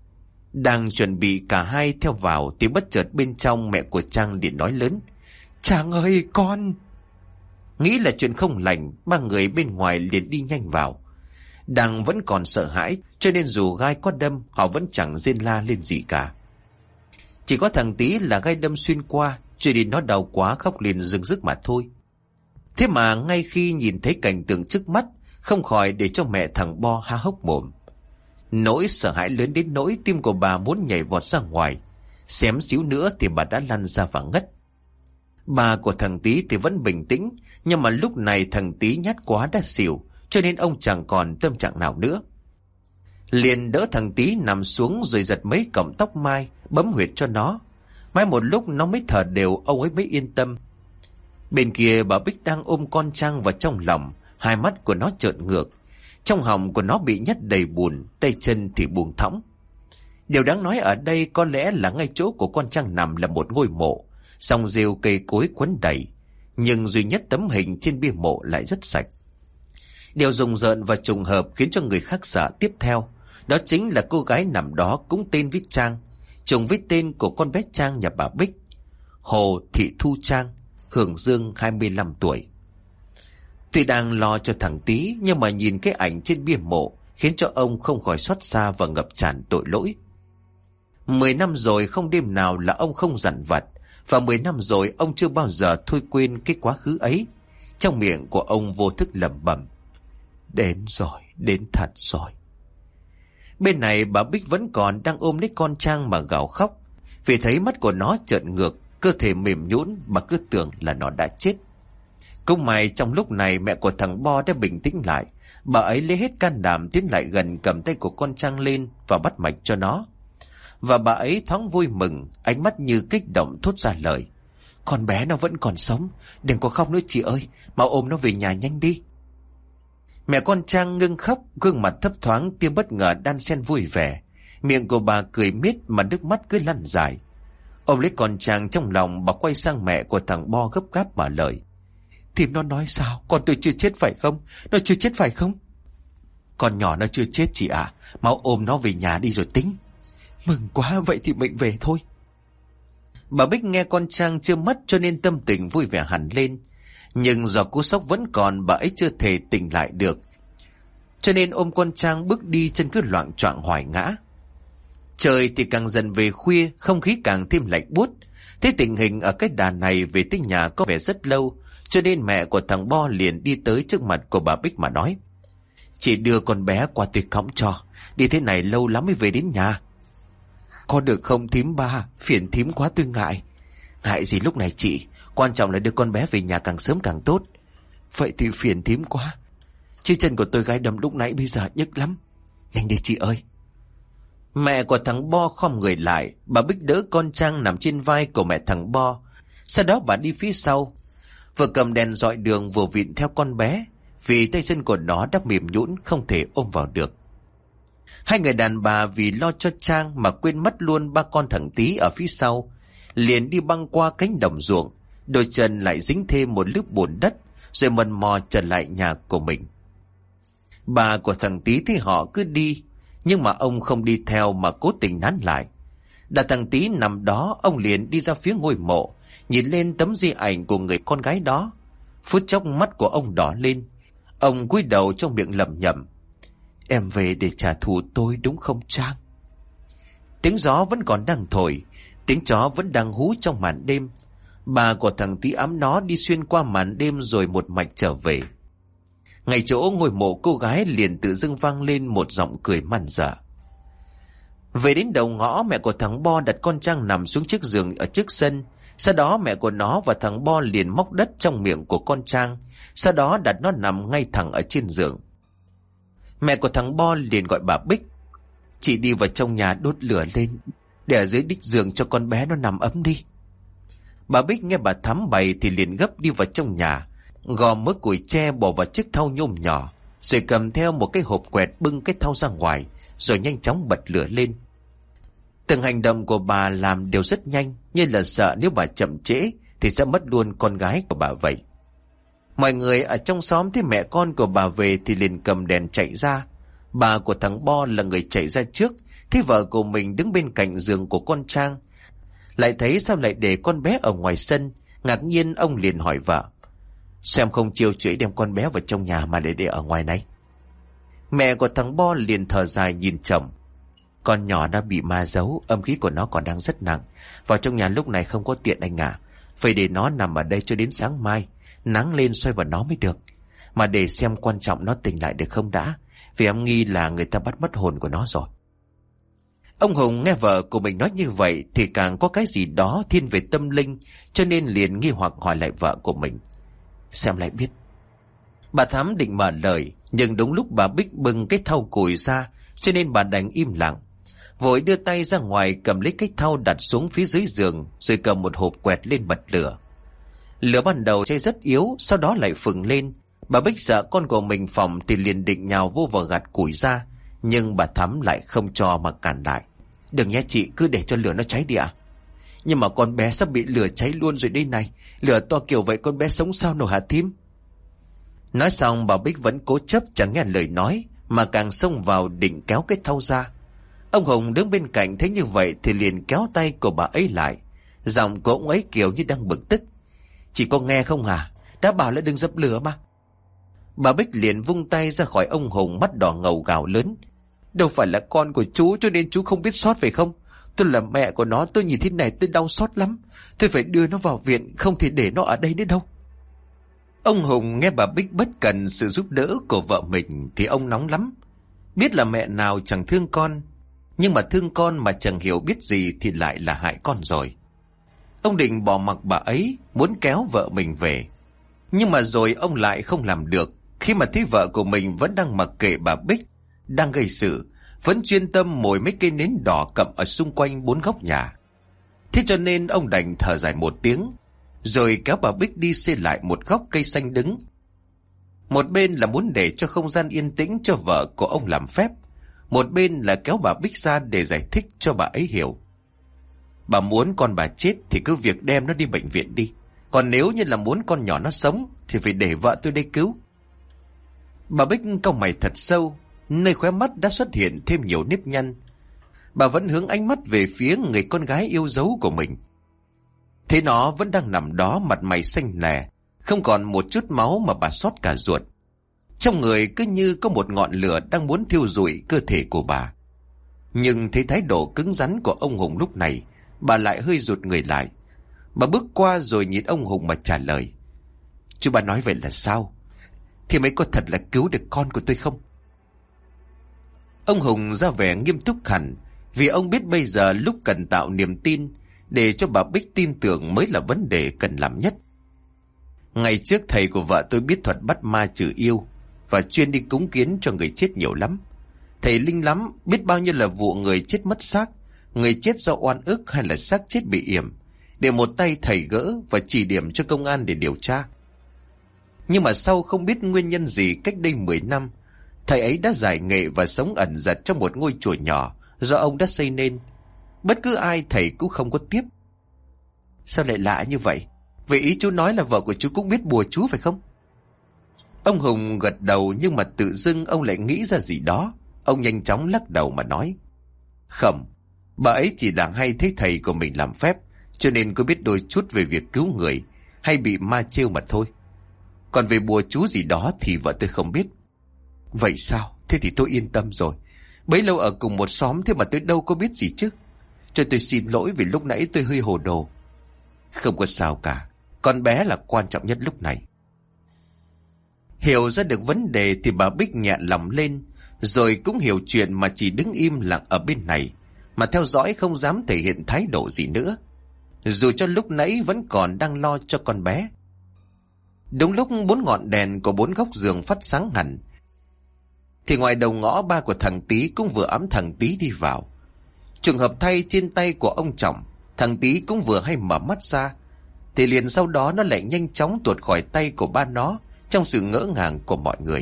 Đang chuẩn bị cả hai theo vào thì bất chợt bên trong mẹ của Trang liền nói lớn: Trang ơi con! Nghĩ là chuyện không lành, ba người bên ngoài liền đi nhanh vào. Đang vẫn còn sợ hãi, cho nên dù gai có đâm họ vẫn chẳng rên la lên gì cả. Chỉ có thằng Tý là gai đâm xuyên qua, cho nên nó đau quá khóc liền rưng rức mà thôi. Thế mà ngay khi nhìn thấy cảnh tượng trước mắt, không khỏi để cho mẹ thằng Bo há hốc mồm. Nỗi sợ hãi lớn đến nỗi tim của bà muốn nhảy vọt ra ngoài, xém xíu nữa thì bà đã lăn ra và ngất. Bà của thằng Tý thì vẫn bình tĩnh, nhưng mà lúc này thằng Tý nhát quá đã xỉu, cho nên ông chẳng còn tâm trạng nào nữa. Liền đỡ thằng Tý nằm xuống rồi giật mấy cọng tóc mai, bấm huyệt cho nó. Mãi một lúc nó mới thở đều, ông ấy mới yên tâm. Bên kia bà Bích đang ôm con Trang vào trong lòng, hai mắt của nó trợn ngược, trong họng của nó bị nhét đầy bùn, tay chân thì buông thõng. Điều đáng nói ở đây có lẽ là ngay chỗ của con Trang nằm là một ngôi mộ, song rêu cây cối quấn đầy, nhưng duy nhất tấm hình trên bia mộ lại rất sạch. Điều rùng rợn và trùng hợp khiến cho người khác sợ tiếp theo, đó chính là cô gái nằm đó cũng tên với Trang, trùng với tên của con bé Trang nhà bà Bích, Hồ Thị Thu Trang, hưởng dương 25 tuổi. Tuy đang lo cho thằng Tý, nhưng mà nhìn cái ảnh trên bia mộ khiến cho ông không khỏi xót xa và ngập tràn tội lỗi. 10 năm rồi không đêm nào là ông không dằn vặt, và 10 năm rồi ông chưa bao giờ thôi quên cái quá khứ ấy. Trong miệng của ông vô thức lẩm bẩm: Đến rồi, đến thật rồi. Bên này bà Bích vẫn còn đang ôm lấy con Trang mà gào khóc, vì thấy mắt của nó trợn ngược, cơ thể mềm nhũn, bà cứ tưởng là nó đã chết. Cũng may trong lúc này mẹ của thằng Bo đã bình tĩnh lại, bà ấy lấy hết can đảm tiến lại gần, cầm tay của con Trang lên và bắt mạch cho nó. Và bà ấy thoáng vui mừng, ánh mắt như kích động thốt ra lời: Con bé nó vẫn còn sống, đừng có khóc nữa chị ơi, mau ôm nó về nhà nhanh đi. Mẹ con Trang ngưng khóc, gương mặt thấp thoáng tia bất ngờ đan xen vui vẻ. Miệng của bà cười miết mà nước mắt cứ lăn dài. Ôm lấy con Trang trong lòng, bà quay sang mẹ của thằng Bo gấp gáp mà lời: Thím nó nói sao? Con tôi chưa chết phải không? Nó chưa chết phải không? Con nhỏ nó chưa chết chị ạ. Mau ôm nó về nhà đi rồi tính. Mừng quá, vậy thì mình về thôi. Bà Bích nghe con Trang chưa mất cho nên tâm tình vui vẻ hẳn lên. Nhưng do cú sốc vẫn còn, bà ấy chưa thể tỉnh lại được. cho nên ôm con Trang bước đi chân cứ loạng choạng hoài ngã. Trời thì càng dần về khuya, không khí càng thêm lạnh buốt. Thế tình hình ở cái đàn này về tới nhà có vẻ rất lâu, cho nên mẹ của thằng Bo liền đi tới trước mặt của bà Bích mà nói: "Chị đưa con bé qua tôi cõng cho, đi thế này lâu lắm mới về đến nhà." "Có được không thím ba, phiền thím quá tôi ngại." "Ngại gì lúc này chị, quan trọng là đưa con bé về nhà càng sớm càng tốt." "Vậy thì phiền thím quá, chứ chân của tôi gái đầm lúc nãy bây giờ nhức lắm." "Nhanh đi chị ơi." Mẹ của thằng Bo khom người lại, bà Bích đỡ con Trang nằm trên vai của mẹ thằng Bo. Sau đó bà đi phía sau, vừa cầm đèn dọi đường vừa vịn theo con bé, vì tay chân của nó đã mềm nhũn không thể ôm vào được. Hai người đàn bà vì lo cho Trang mà quên mất luôn ba con thằng Tí ở phía sau, liền đi băng qua cánh đồng ruộng, đôi chân lại dính thêm một lớp bùn đất, rồi mần mò trở lại nhà của mình. Bà của thằng Tí thấy họ cứ đi, nhưng mà ông không đi theo mà cố tình nán lại. Đặt thằng Tí nằm đó, ông liền đi ra phía ngôi mộ, nhìn lên tấm di ảnh của người con gái đó. Phút chốc mắt của ông đỏ lên, ông cúi đầu trong miệng lẩm nhẩm: "Em về để trả thù tôi đúng không Trang?" Tiếng gió vẫn còn đang thổi, tiếng chó vẫn đang hú trong màn đêm. Bà của thằng Tí ẵm nó đi xuyên qua màn đêm rồi một mạch trở về. Ngay chỗ ngôi mộ, cô gái liền tự dưng vang lên một giọng cười man dợ. Về đến đầu ngõ, mẹ của thằng Bo đặt con Trang nằm xuống chiếc giường ở trước sân. Sau đó mẹ của nó và thằng Bo liền móc đất trong miệng của con Trang, sau đó đặt nó nằm ngay thẳng ở trên giường. Mẹ của thằng Bo liền gọi bà Bích: "Chị đi vào trong nhà đốt lửa lên, để ở dưới đít giường cho con bé nó nằm ấm đi." Bà Bích nghe bà Thắm bày thì liền gấp đi vào trong nhà, gom mớ củi tre bỏ vào chiếc thau nhôm nhỏ, rồi cầm theo một cái hộp quẹt bưng cái thau ra ngoài, rồi nhanh chóng bật lửa lên. Từng hành động của bà làm đều rất nhanh, như là sợ nếu bà chậm trễ thì sẽ mất luôn con gái của bà vậy. Mọi người ở trong xóm thấy mẹ con của bà về thì liền cầm đèn chạy ra. Bà của thằng Bo là người chạy ra trước, thấy vợ của mình đứng bên cạnh giường của con Trang, lại thấy sao lại để con bé ở ngoài sân. Ngạc nhiên ông liền hỏi vợ: "Xem không chiều chửi đem con bé vào trong nhà mà để ở ngoài này?" Mẹ của thằng Bo liền thở dài nhìn chồng: "Con nhỏ đã bị ma giấu, âm khí của nó còn đang rất nặng. Vào trong nhà lúc này không có tiện anh à. Phải để nó nằm ở đây cho đến sáng mai, nắng lên xoay vào nó mới được. Mà để xem quan trọng nó tỉnh lại được không đã, vì em nghi là người ta bắt mất hồn của nó rồi." Ông Hùng nghe vợ của mình nói như vậy thì càng có cái gì đó thiên về tâm linh, cho nên liền nghi hoặc hỏi lại vợ của mình: "Xem lại biết." Bà Thắm định mở lời, nhưng đúng lúc bà Bích bưng cái thau củi ra, cho nên bà đành im lặng, vội đưa tay ra ngoài cầm lấy cái thau đặt xuống phía dưới giường, rồi cầm một hộp quẹt lên bật lửa. Lửa ban đầu cháy rất yếu, sau đó lại phừng lên. Bà Bích sợ con của mình phỏng thì liền định nhào vô vào gạt củi ra, nhưng bà Thắm lại không cho mà cản lại: "Đừng nhé chị, cứ để cho lửa nó cháy đi ạ." "Nhưng mà con bé sắp bị lửa cháy luôn rồi đây này, lửa to kiểu vậy con bé sống sao nổi hả thím?" Nói xong bà Bích vẫn cố chấp chẳng nghe lời nói, mà càng xông vào định kéo cái thau ra. Ông Hùng đứng bên cạnh thấy như vậy thì liền kéo tay của bà ấy lại. Giọng của ông ấy kiểu như đang bực tức: "Chị có nghe không hả? Đã bảo là đừng dập lửa mà." Bà Bích liền vung tay ra khỏi ông Hùng, mắt đỏ ngầu gào lớn: "Đâu phải là con của chú cho nên chú không biết sót phải không? Tôi là mẹ của nó, tôi nhìn thế này tôi đau xót lắm. Tôi phải đưa nó vào viện, không thể để nó ở đây nữa đâu." Ông Hùng nghe bà Bích bất cần sự giúp đỡ của vợ mình thì ông nóng lắm. Biết là mẹ nào chẳng thương con, nhưng mà thương con mà chẳng hiểu biết gì thì lại là hại con rồi. Ông định bỏ mặc bà ấy, muốn kéo vợ mình về. Nhưng mà rồi ông lại không làm được, khi mà thấy vợ của mình vẫn đang mặc kệ bà Bích, đang gây sự, vẫn chuyên tâm mồi mấy cây nến đỏ cậm ở xung quanh bốn góc nhà. Thế cho nên ông đành thở dài một tiếng, rồi kéo bà Bích đi xây lại một góc cây xanh đứng. Một bên là muốn để cho không gian yên tĩnh cho vợ của ông làm phép, một bên là kéo bà Bích ra để giải thích cho bà ấy hiểu. Bà muốn con bà chết thì cứ việc đem nó đi bệnh viện đi, còn nếu như là muốn con nhỏ nó sống thì phải để vợ tôi đây cứu. Bà Bích cau mày thật sâu, nơi khóe mắt đã xuất hiện thêm nhiều nếp nhăn. Bà vẫn hướng ánh mắt về phía người con gái yêu dấu của mình. Thế nó vẫn đang nằm đó, mặt mày xanh lè, không còn một chút máu mà bà xót cả ruột. Trong người cứ như có một ngọn lửa đang muốn thiêu rụi cơ thể của bà. Nhưng thấy thái độ cứng rắn của ông Hùng lúc này, bà lại hơi rụt người lại. Bà bước qua rồi nhìn ông Hùng mà trả lời. Chú bà nói vậy là sao? Thì mấy có thật là cứu được con của tôi không? Ông Hùng ra vẻ nghiêm túc hẳn, vì ông biết bây giờ lúc cần tạo niềm tin để cho bà Bích tin tưởng mới là vấn đề cần làm nhất. Ngày trước thầy của vợ tôi biết thuật bắt ma trừ yêu và chuyên đi cúng kiến cho người chết nhiều lắm. Thầy linh lắm, biết bao nhiêu là vụ người chết mất xác, người chết do oan ức hay là xác chết bị yểm, để một tay thầy gỡ và chỉ điểm cho công an để điều tra. Nhưng mà sau không biết nguyên nhân gì, cách đây 10 năm, thầy ấy đã giải nghệ và sống ẩn dật trong một ngôi chùa nhỏ do ông đã xây nên. Bất cứ ai thầy cũng không có tiếp. Sao lại lạ như vậy? Vậy ý chú nói là vợ của chú cũng biết bùa chú phải không? Ông Hùng gật đầu, nhưng mà tự dưng ông lại nghĩ ra gì đó. Ông nhanh chóng lắc đầu mà nói. Không, bà ấy chỉ là hay thấy thầy của mình làm phép, cho nên có biết đôi chút về việc cứu người hay bị ma trêu mà thôi. Còn về bùa chú gì đó thì vợ tôi không biết. Vậy sao? Thế thì tôi yên tâm rồi. Bấy lâu ở cùng một xóm thế mà tôi đâu có biết gì chứ. Cho tôi xin lỗi vì lúc nãy tôi hơi hồ đồ. Không có sao cả, con bé là quan trọng nhất lúc này. Hiểu ra được vấn đề thì bà Bích nhẹ lòng lên, rồi cũng hiểu chuyện mà chỉ đứng im lặng ở bên này, mà theo dõi không dám thể hiện thái độ gì nữa. Dù cho lúc nãy vẫn còn đang lo cho con bé. Đúng lúc 4 ngọn đèn của 4 góc giường phát sáng hẳn, thì ngoài đầu ngõ ba của thằng Tý cũng vừa ẵm thằng Tý đi vào. Trường hợp thay trên tay của ông Trọng, thằng Tý cũng vừa hay mở mắt ra, thì liền sau đó nó lại nhanh chóng tuột khỏi tay của ba nó trong sự ngỡ ngàng của mọi người.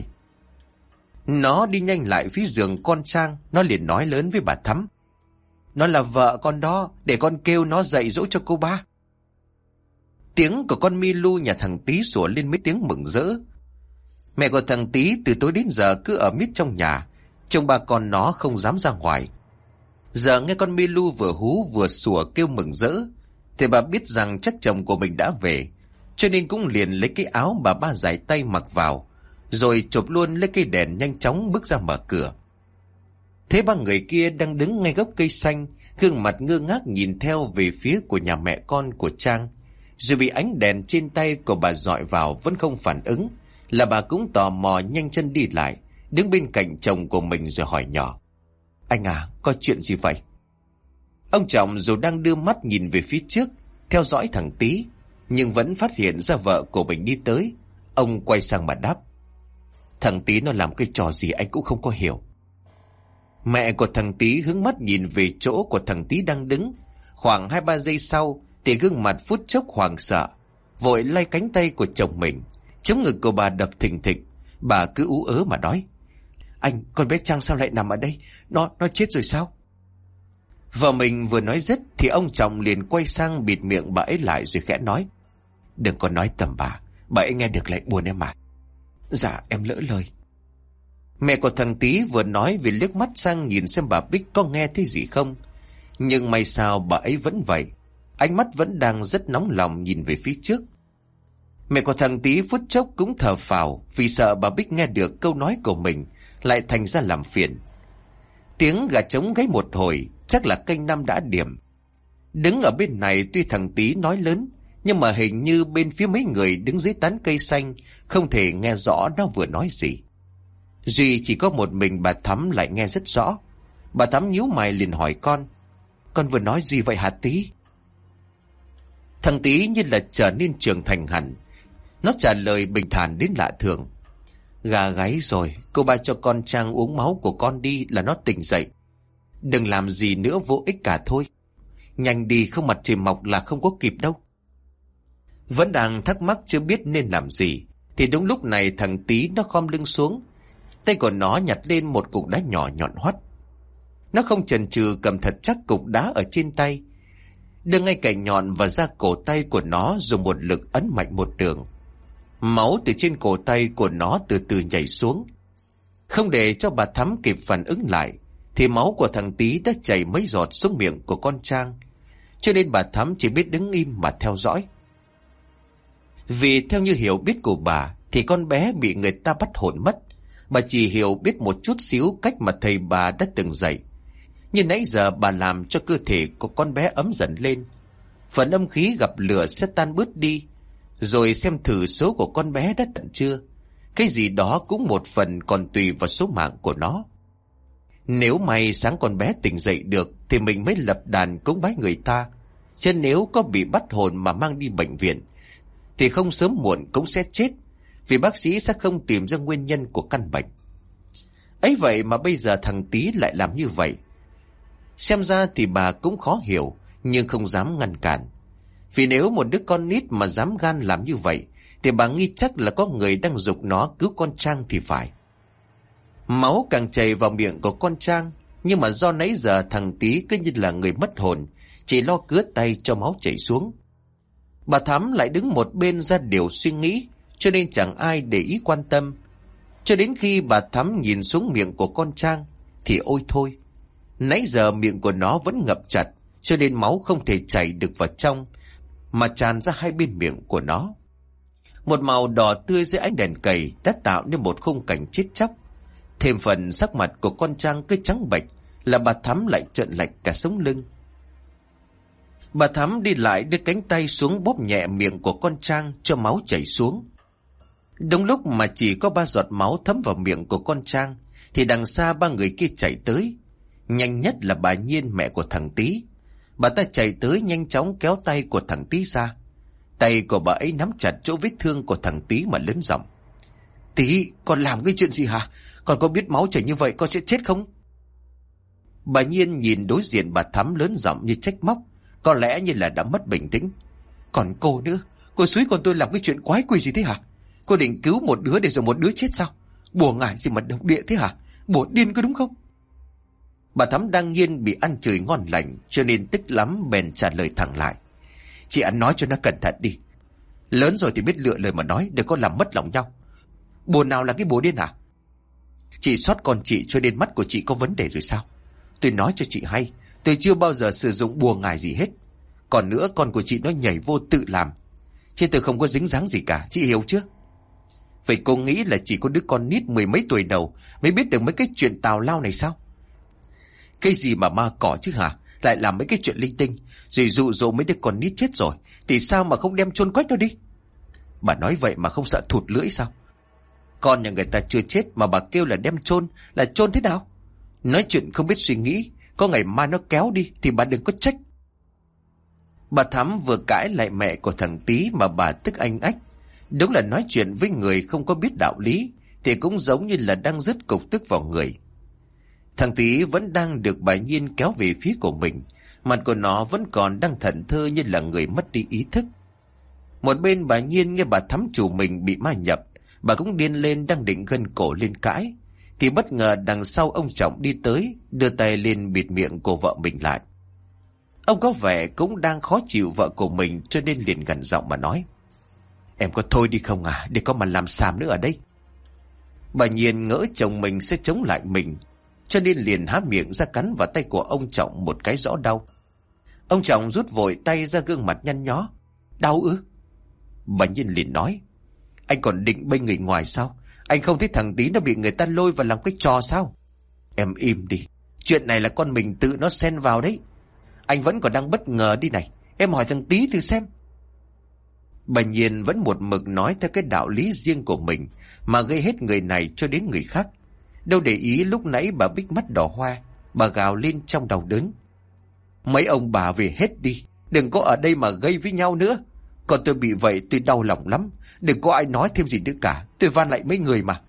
Nó đi nhanh lại phía giường con Trang, nó liền nói lớn với bà Thắm. Nó là vợ con đó, để con kêu nó dạy dỗ cho cô ba. Tiếng của con Milu nhà thằng Tý sủa lên mấy tiếng mừng rỡ. Mẹ của thằng Tý từ tối đến giờ cứ ở miết trong nhà, chồng bà con nó không dám ra ngoài. Giờ nghe con Milu vừa hú vừa sủa kêu mừng rỡ, thì bà biết rằng chắc chồng của mình đã về, cho nên cũng liền lấy cái áo bà ba giải tay mặc vào, rồi chộp luôn lấy cây đèn nhanh chóng bước ra mở cửa. Thế ba người kia đang đứng ngay gốc cây xanh, gương mặt ngơ ngác nhìn theo về phía của nhà mẹ con của Trang, rồi bị ánh đèn trên tay của bà dọi vào vẫn không phản ứng, là bà cũng tò mò nhanh chân đi lại, đứng bên cạnh chồng của mình rồi hỏi nhỏ. Anh à, có chuyện gì vậy? Ông Trọng dù đang đưa mắt nhìn về phía trước, theo dõi thằng Tý, nhưng vẫn phát hiện ra vợ của mình đi tới. Ông quay sang mà đáp. Thằng Tý nó làm cái trò gì anh cũng không có hiểu. Mẹ của thằng Tý hướng mắt nhìn về chỗ của thằng Tý đang đứng. Khoảng 2-3 giây sau thì gương mặt phút chốc hoảng sợ, vội lay cánh tay của chồng mình. Chống ngực của bà đập thình thịch. Bà cứ ú ớ mà nói. Anh, con bé Trang sao lại nằm ở đây? Nó chết rồi sao? Vợ mình vừa nói dứt thì ông Trọng liền quay sang bịt miệng bà ấy lại rồi khẽ nói. Đừng có nói tầm bà ấy nghe được lại buồn em mà. Dạ em lỡ lời. Mẹ của thằng Tý vừa nói vì liếc mắt sang nhìn xem bà Bích có nghe thấy gì không. Nhưng may sao bà ấy vẫn vậy, ánh mắt vẫn đang rất nóng lòng nhìn về phía trước. Mẹ của thằng Tý phút chốc cũng thở phào vì sợ bà Bích nghe được câu nói của mình lại thành ra làm phiền. Tiếng gà trống gáy một hồi, chắc là canh năm đã điểm. Đứng ở bên này tuy thằng Tý nói lớn, nhưng mà hình như bên phía mấy người đứng dưới tán cây xanh không thể nghe rõ nó vừa nói gì. Duy chỉ có một mình bà Thắm lại nghe rất rõ. Bà Thắm nhíu mày liền hỏi con vừa nói gì vậy hả Tý? Thằng Tý như là trở nên trưởng thành hẳn. Nó trả lời bình thản đến lạ thường. Gà gáy rồi, cô ba cho con Trang uống máu của con đi là nó tỉnh dậy. Đừng làm gì nữa vô ích cả thôi. Nhanh đi, không mặt trời mọc là không có kịp đâu. Vẫn đang thắc mắc chưa biết nên làm gì, thì đúng lúc này thằng Tý nó khom lưng xuống. Tay của nó nhặt lên một cục đá nhỏ nhọn hoắt. Nó không chần chừ cầm thật chắc cục đá ở trên tay, đưa ngay cạnh nhọn và ra cổ tay của nó, dùng một lực ấn mạnh một đường. Máu từ trên cổ tay của nó từ từ nhảy xuống. Không để cho bà Thắm kịp phản ứng lại, thì máu của thằng Tý đã chảy mấy giọt xuống miệng của con Trang, cho nên bà Thắm chỉ biết đứng im mà theo dõi. Vì theo như hiểu biết của bà thì con bé bị người ta bắt hồn mất, Bà chỉ hiểu biết một chút xíu cách mà thầy bà đã từng dạy. Nhưng nãy giờ bà làm cho cơ thể của con bé ấm dần lên. Phần âm khí gặp lửa sẽ tan bớt đi. Rồi xem thử số của con bé đã tận chưa. Cái gì đó cũng một phần còn tùy vào số mạng của nó. Nếu may sáng con bé tỉnh dậy được thì mình mới lập đàn cúng bái người ta. Chứ nếu có bị bắt hồn mà mang đi bệnh viện thì không sớm muộn cũng sẽ chết, vì bác sĩ sẽ không tìm ra nguyên nhân của căn bệnh. Ấy vậy mà bây giờ thằng Tý lại làm như vậy. Xem ra thì bà cũng khó hiểu, nhưng không dám ngăn cản. Vì nếu một đứa con nít mà dám gan làm như vậy thì bà nghi chắc là có người đang giục nó cứu con Trang thì phải. Máu càng chảy vào miệng của con Trang, nhưng mà do nãy giờ thằng Tý cứ như là người mất hồn, chỉ lo cứa tay cho máu chảy xuống. Bà Thắm lại đứng một bên ra điều suy nghĩ, cho nên chẳng ai để ý quan tâm. Cho đến khi bà Thắm nhìn xuống miệng của con Trang thì ôi thôi, nãy giờ miệng của nó vẫn ngập chặt, cho nên máu không thể chảy được vào trong mà tràn ra hai bên miệng của nó. Một màu đỏ tươi dưới ánh đèn cầy đã tạo nên một khung cảnh chết chóc. Thêm phần sắc mặt của con Trang cứ trắng bệch là bà Thắm lại trợn lạnh cả sống lưng. Bà Thắm đi lại đưa cánh tay xuống bóp nhẹ miệng của con Trang cho máu chảy xuống. Đúng lúc mà chỉ có 3 giọt máu thấm vào miệng của con Trang thì đằng xa 3 người kia chạy tới. Nhanh nhất là bà Nhiên, mẹ của thằng Tý. Bà ta chạy tới nhanh chóng kéo tay của thằng Tý ra. Tay của bà ấy nắm chặt chỗ vết thương của thằng Tý mà lớn giọng: "Tý, con làm cái chuyện gì hả? Con có biết máu chảy như vậy con sẽ chết không?" Bà Nhiên nhìn đối diện bà Thắm lớn giọng như trách móc, có lẽ như là đã mất bình tĩnh. "Còn cô nữa, cô xúi con tôi làm cái chuyện quái quỷ gì thế hả? Cô định cứu một đứa để rồi một đứa chết sao? Bùa ngải gì mà độc địa thế hả? Bùa điên có đúng không?" Bà Thắm đang nhiên bị ăn chửi ngon lành cho nên tức lắm, bèn trả lời thẳng lại: "Chị ăn nói cho nó cẩn thận đi. Lớn rồi thì biết lựa lời mà nói, đừng có làm mất lòng nhau. Bùa nào là cái bùa điên hả? Chị sót con chị cho nên mắt của chị có vấn đề rồi sao? Tôi nói cho chị hay, tôi chưa bao giờ sử dụng bùa ngải gì hết. Còn nữa, con của chị nó nhảy vô tự làm, chứ tôi không có dính dáng gì cả, chị hiểu chưa? Vậy cô nghĩ là chỉ có đứa con nít 10 mấy tuổi đầu mới biết được mấy cái chuyện tào lao này sao? Cái gì mà ma cỏ chứ hả? Lại làm mấy cái chuyện linh tinh rồi dụ dỗ mấy đứa con nít chết rồi thì sao mà không đem chôn quách nó đi? Bà nói vậy mà không sợ thụt lưỡi sao? Con nhà người ta chưa chết mà bà kêu là đem chôn, là chôn thế nào? Nói chuyện không biết suy nghĩ, có ngày mai nó kéo đi thì bà đừng có trách." Bà Thắm vừa cãi lại mẹ của thằng Tý mà bà tức anh ách. Đúng là nói chuyện với người không có biết đạo lý thì cũng giống như là đang dứt cục tức vào người. Thằng Tý vẫn đang được bà Nhiên kéo về phía của mình, mặt của nó vẫn còn đang thẫn thơ như là người mất đi ý thức. Một bên bà Nhiên nghe bà Thắm chủ mình bị ma nhập, bà cũng điên lên đang định gân cổ lên cãi thì bất ngờ đằng sau ông Trọng đi tới, đưa tay lên bịt miệng của vợ mình lại. Ông có vẻ cũng đang khó chịu vợ của mình cho nên liền gằn giọng mà nói: "Em có thôi đi không à, để có mà làm xàm nữa ở đây." Bà Nhiên ngỡ chồng mình sẽ chống lại mình cho nên liền há miệng ra cắn vào tay của ông Trọng một cái rõ đau. Ông Trọng rút vội tay ra, gương mặt nhăn nhó: "Đau ư?" Bà Nhiên liền nói: "Anh còn định bênh người ngoài sao? Anh không thấy thằng Tý nó bị người ta lôi vào làm cái trò sao?" "Em im đi, chuyện này là con mình tự nó xen vào đấy. Anh vẫn còn đang bất ngờ đi này, em hỏi thằng Tý thử xem." Bà Nhiên vẫn một mực nói theo cái đạo lý riêng của mình mà gây hết người này cho đến người khác. Đâu để ý lúc nãy bà Bích mắt đỏ hoe, bà gào lên trong đau đớn: "Mấy ông bà về hết đi, đừng có ở đây mà gây với nhau nữa. Còn tôi bị vậy tôi đau lòng lắm, đừng có ai nói thêm gì nữa cả, tôi van lại mấy người mà."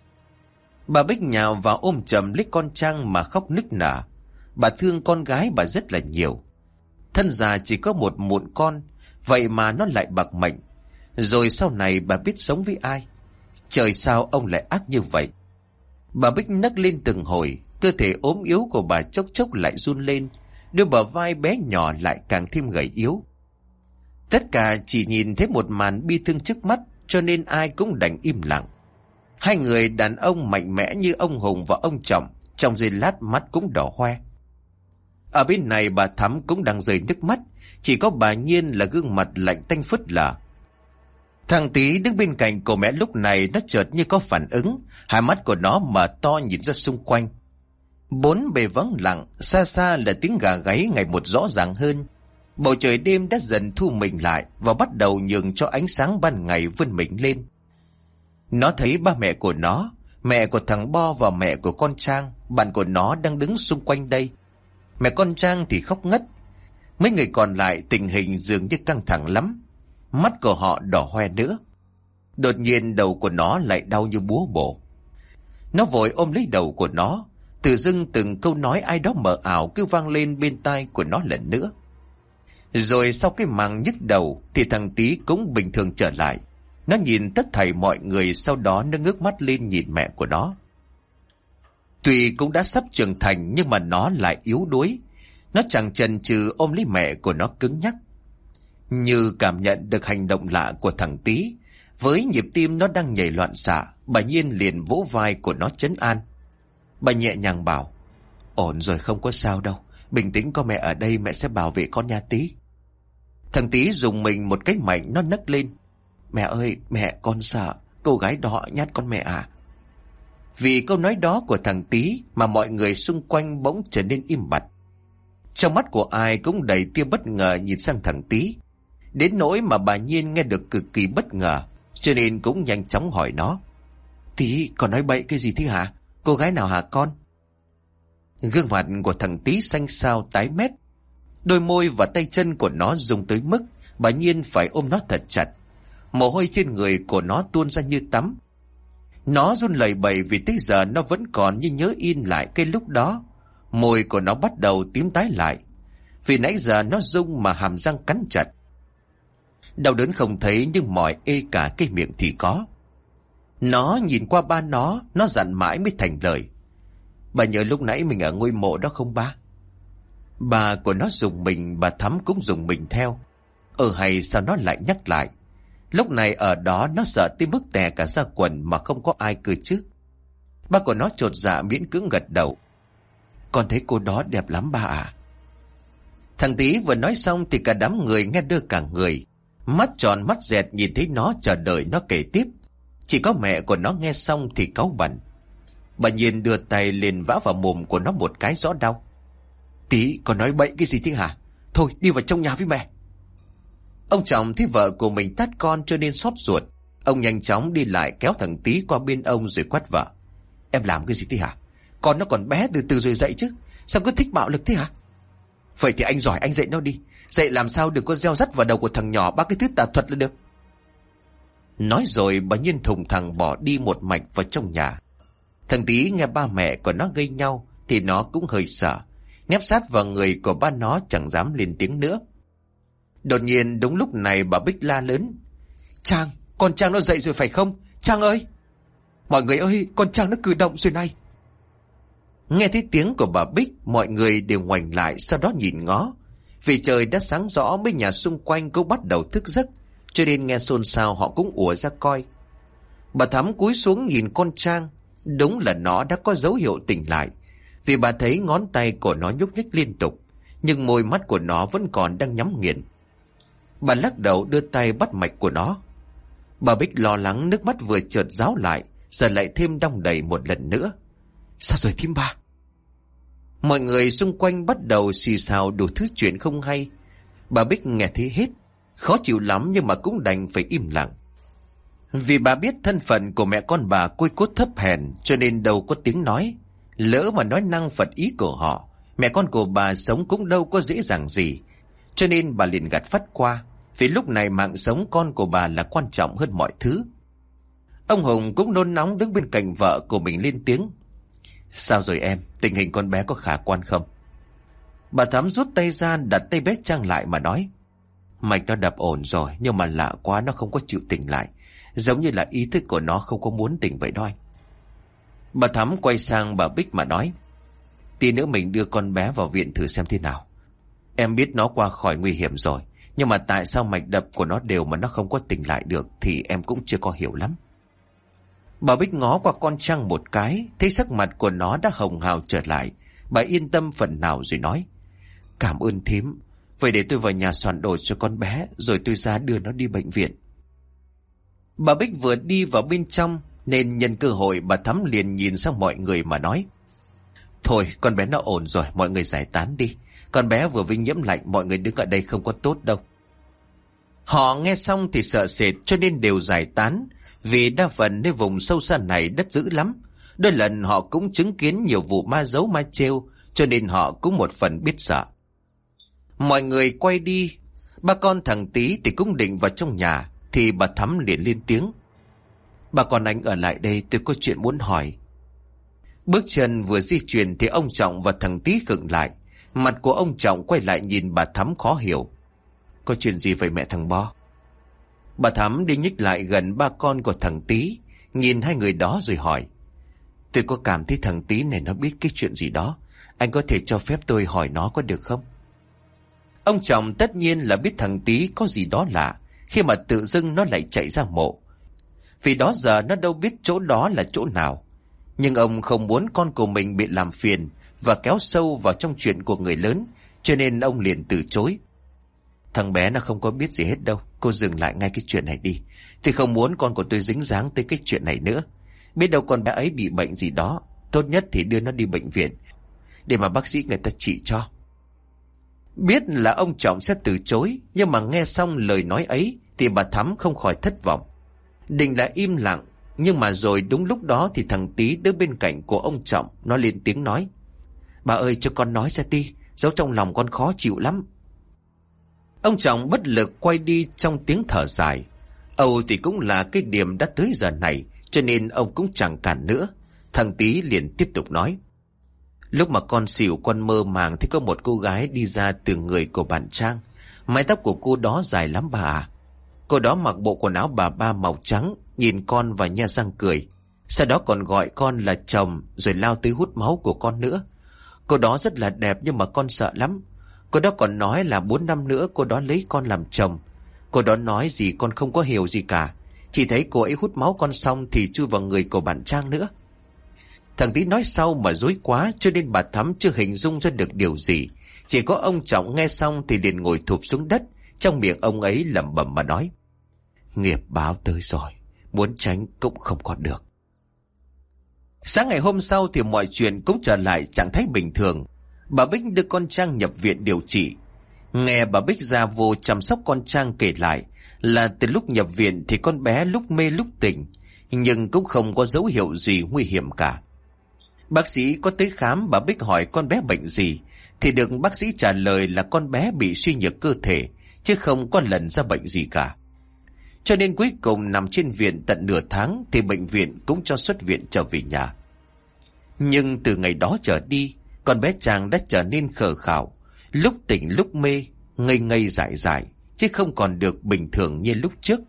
Bà Bích nhào vào ôm chầm lấy con Trang mà khóc nức nở. Bà thương con gái bà rất là nhiều. Thân già chỉ có một mụn con, vậy mà nó lại bạc mệnh. Rồi sau này bà biết sống với ai? Trời sao ông lại ác như vậy? Bà Bích nấc lên từng hồi, cơ thể ốm yếu của bà chốc chốc lại run lên, đôi bờ vai bé nhỏ lại càng thêm gầy yếu. Tất cả chỉ nhìn thấy một màn bi thương trước mắt cho nên ai cũng đành im lặng. Hai người đàn ông mạnh mẽ như ông Hùng và ông Trọng trong giây lát mắt cũng đỏ hoe. Ở bên này bà Thắm cũng đang rơi nước mắt, chỉ có bà Nhiên là gương mặt lạnh tanh phớt lờ. Thằng Tí đứng bên cạnh cô mẹ lúc này nó chợt như có phản ứng, hai mắt của nó mở to nhìn ra xung quanh. Bốn bề vắng lặng, xa xa là tiếng gà gáy ngày một rõ ràng hơn. Bầu trời đêm đã dần thu mình lại và bắt đầu nhường cho ánh sáng ban ngày vươn mình lên. Nó thấy ba mẹ của nó, mẹ của thằng Bo và mẹ của con Trang, bạn của nó đang đứng xung quanh đây. Mẹ con Trang thì khóc ngất. Mấy người còn lại tình hình dường như căng thẳng lắm. Mắt của họ đỏ hoe nữa. Đột nhiên đầu của nó lại đau như búa bổ. Nó vội ôm lấy đầu của nó. Tự dưng từng câu nói ai đó mờ ảo cứ vang lên bên tai của nó lần nữa. Rồi sau cái màng nhức đầu thì thằng Tí cũng bình thường trở lại. Nó nhìn tất thảy mọi người, sau đó nó ngước mắt lên nhìn mẹ của nó. Tuy cũng đã sắp trưởng thành nhưng mà nó lại yếu đuối. Nó chẳng chần chừ ôm lấy mẹ của nó cứng nhắc. Như cảm nhận được hành động lạ của thằng Tí, với nhịp tim nó đang nhảy loạn xạ, bà Nhiên liền vỗ vai của nó trấn an. Bà nhẹ nhàng bảo, ổn rồi, không có sao đâu, bình tĩnh, có mẹ ở đây, mẹ sẽ bảo vệ con nha Tí. Thằng Tí dùng mình một cái mạnh, nó nấc lên. Mẹ ơi, mẹ, con sợ, cô gái đó nhát con mẹ à. Vì câu nói đó của thằng Tí mà mọi người xung quanh bỗng trở nên im bặt. Trong mắt của ai cũng đầy tia bất ngờ nhìn sang thằng Tí. Đến nỗi mà bà Nhiên nghe được cực kỳ bất ngờ, cho nên cũng nhanh chóng hỏi nó. Tí, con nói bậy cái gì thế hả? Cô gái nào hả con? Gương mặt của thằng Tí xanh xao tái mét. Đôi môi và tay chân của nó rung tới mức bà Nhiên phải ôm nó thật chặt. Mồ hôi trên người của nó tuôn ra như tắm. Nó run lẩy bẩy vì tới giờ nó vẫn còn như nhớ in lại cái lúc đó. Môi của nó bắt đầu tím tái lại. Vì nãy giờ nó rung mà hàm răng cắn chặt. Đau đớn không thấy nhưng mỏi ê cả cái miệng thì có. Nó nhìn qua ba nó dặn mãi mới thành lời. Bà nhớ lúc nãy mình ở ngôi mộ đó không ba? Bà của nó dùng mình, bà Thắm cũng dùng mình theo. Hay sao nó lại nhắc lại? Lúc này ở đó nó sợ tới mức tè cả ra quần mà không có ai cười chứ. Ba của nó chột dạ miễn cưỡng gật đầu. Con thấy cô đó đẹp lắm ba à? Thằng Tí vừa nói xong thì cả đám người nghe đơ cả người. Mắt tròn mắt dẹt nhìn thấy nó chờ đợi nó kể tiếp. Chỉ có mẹ của nó nghe xong thì cáu bẩn. Bà Nhiên đưa tay liền vã vào mồm của nó một cái rõ đau. Tí, con nói bậy cái gì thế hả? Thôi đi vào trong nhà với mẹ. Ông chồng thấy vợ của mình tát con cho nên xót ruột. Ông nhanh chóng đi lại kéo thằng Tí qua bên ông rồi quát vợ. Em làm cái gì thế hả? Con nó còn bé, từ từ rồi dậy chứ. Sao cứ thích bạo lực thế hả? Vậy thì anh giỏi, anh dạy nó đi. Dạy làm sao đừng có gieo rắt vào đầu của thằng nhỏ ba cái thứ tà thuật là được. Nói rồi bà Nhiên thùng thẳng bỏ đi một mạch vào trong nhà. Thằng Tí nghe ba mẹ của nó gây nhau thì nó cũng hơi sợ. Nép sát vào người của ba nó chẳng dám lên tiếng nữa. Đột nhiên đúng lúc này bà Bích la lớn. Trang, con Trang nó dậy rồi phải không? Trang ơi! Mọi người ơi, con Trang nó cử động rồi này. Nghe thấy tiếng của bà Bích, mọi người đều ngoảnh lại, sau đó nhìn ngó. Vì trời đã sáng rõ, mấy nhà xung quanh cũng bắt đầu thức giấc, cho nên nghe xôn xao họ cũng ùa ra coi. Bà Thắm cúi xuống nhìn con Trang. Đúng là nó đã có dấu hiệu tỉnh lại, vì bà thấy ngón tay của nó nhúc nhích liên tục, nhưng môi mắt của nó vẫn còn đang nhắm nghiền. Bà lắc đầu đưa tay bắt mạch của nó. Bà Bích lo lắng, nước mắt vừa chợt ráo lại, giờ lại thêm đong đầy một lần nữa. Sao rồi thím ba? Mọi người xung quanh bắt đầu xì xào đủ thứ chuyện không hay. Bà Bích nghe thấy hết, khó chịu lắm nhưng mà cũng đành phải im lặng. Vì bà biết thân phận của mẹ con bà côi cốt thấp hèn, cho nên đâu có tiếng nói. Lỡ mà nói năng phật ý của họ, mẹ con của bà sống cũng đâu có dễ dàng gì. Cho nên bà liền gạt phắt qua, vì lúc này mạng sống con của bà là quan trọng hơn mọi thứ. Ông Hùng cũng nôn nóng đứng bên cạnh vợ của mình lên tiếng. Sao rồi em, tình hình con bé có khả quan không? Bà Thắm rút tay ra đặt tay bé Trang lại mà nói. Mạch nó đập ổn rồi, nhưng mà lạ quá nó không có chịu tỉnh lại. Giống như là ý thức của nó không có muốn tỉnh vậy đó anh. Bà Thắm quay sang bà Bích mà nói. Tí nữa mình đưa con bé vào viện thử xem thế nào. Em biết nó qua khỏi nguy hiểm rồi, nhưng mà tại sao mạch đập của nó đều mà nó không có tỉnh lại được thì em cũng chưa có hiểu lắm. Bà Bích ngó qua con Trang một cái, thấy sắc mặt của nó đã hồng hào trở lại. Bà yên tâm phần nào rồi nói. Cảm ơn thím. Vậy để tôi vào nhà soạn đồ cho con bé, rồi tôi ra đưa nó đi bệnh viện. Bà Bích vừa đi vào bên trong nên nhân cơ hội bà Thắm liền nhìn sang mọi người mà nói: Thôi con bé nó ổn rồi, mọi người giải tán đi. Con bé vừa bị nhiễm lạnh, mọi người đứng ở đây không có tốt đâu. Họ nghe xong thì sợ sệt cho nên đều giải tán. Vì đa phần nơi vùng sâu xa này đất dữ lắm. Đôi lần họ cũng chứng kiến nhiều vụ ma giấu ma trêu, cho nên họ cũng một phần biết sợ. Mọi người quay đi. Ba con thằng Tý thì cũng định vào trong nhà, thì bà Thắm liền lên tiếng: Bà con anh ở lại đây, tôi có chuyện muốn hỏi. Bước chân vừa di chuyển thì ông Trọng và thằng Tý khựng lại. Mặt của ông Trọng quay lại nhìn bà Thắm khó hiểu: Có chuyện gì vậy mẹ thằng Bo? Bà Thắm đi nhích lại gần ba con của thằng Tý, nhìn hai người đó rồi hỏi: Tôi có cảm thấy thằng Tý này nó biết cái chuyện gì đó. Anh có thể cho phép tôi hỏi nó có được không? Ông Trọng tất nhiên là biết thằng Tý có gì đó lạ khi mà tự dưng nó lại chạy ra mộ. Vì đó giờ nó đâu biết chỗ đó là chỗ nào. Nhưng ông không muốn con của mình bị làm phiền và kéo sâu vào trong chuyện của người lớn, cho nên ông liền từ chối. Thằng bé nó không có biết gì hết đâu. Cô dừng lại ngay cái chuyện này đi. Tôi không muốn con của tôi dính dáng tới cái chuyện này nữa. Biết đâu con bé ấy bị bệnh gì đó. Tốt nhất thì đưa nó đi bệnh viện để mà bác sĩ người ta trị cho. Biết là ông Trọng sẽ từ chối, nhưng mà nghe xong lời nói ấy thì bà Thắm không khỏi thất vọng. Định là im lặng, nhưng mà rồi đúng lúc đó thì thằng Tý đứng bên cạnh của ông Trọng, nó lên tiếng nói: Bà ơi, cho con nói ra đi, giấu trong lòng con khó chịu lắm. Ông Trọng bất lực quay đi trong tiếng thở dài. Âu thì cũng là cái điểm đã tới giờ này, cho nên ông cũng chẳng cản nữa. Thằng Tý liền tiếp tục nói: Lúc mà con xỉu, con mơ màng thấy có một cô gái đi ra từ người của bạn Trang. Mái tóc của cô đó dài lắm bà à. Cô đó mặc bộ quần áo bà ba màu trắng, nhìn con và nhe răng cười. Sau đó còn gọi con là chồng, rồi lao tới hút máu của con nữa. Cô đó rất là đẹp nhưng mà con sợ lắm. Cô đó còn nói là 4 năm nữa cô đó lấy con làm chồng. Cô đó nói gì con không có hiểu gì cả. Chỉ thấy cô ấy hút máu con xong thì chui vào người của bạn Trang nữa. Thằng Tý nói sau mà dối quá, cho nên bà Thắm chưa hình dung ra được điều gì. Chỉ có ông Trọng nghe xong thì liền ngồi thụp xuống đất. Trong miệng ông ấy lẩm bẩm mà nói: Nghiệp báo tới rồi, muốn tránh cũng không có được. Sáng ngày hôm sau thì mọi chuyện cũng trở lại trạng thái bình thường. Bà Bích đưa con Trang nhập viện điều trị. Nghe bà Bích già vô chăm sóc con Trang kể lại là từ lúc nhập viện thì con bé lúc mê lúc tỉnh, nhưng cũng không có dấu hiệu gì nguy hiểm cả. Bác sĩ có tới khám, bà Bích hỏi con bé bệnh gì thì được bác sĩ trả lời là con bé bị suy nhược cơ thể, chứ không có lần ra bệnh gì cả. Cho nên cuối cùng nằm trên viện tận nửa tháng thì bệnh viện cũng cho xuất viện trở về nhà. Nhưng từ ngày đó trở đi, con bé Trang đã trở nên khờ khạo, lúc tỉnh lúc mê, ngây ngây dại dại, chứ không còn được bình thường như lúc trước.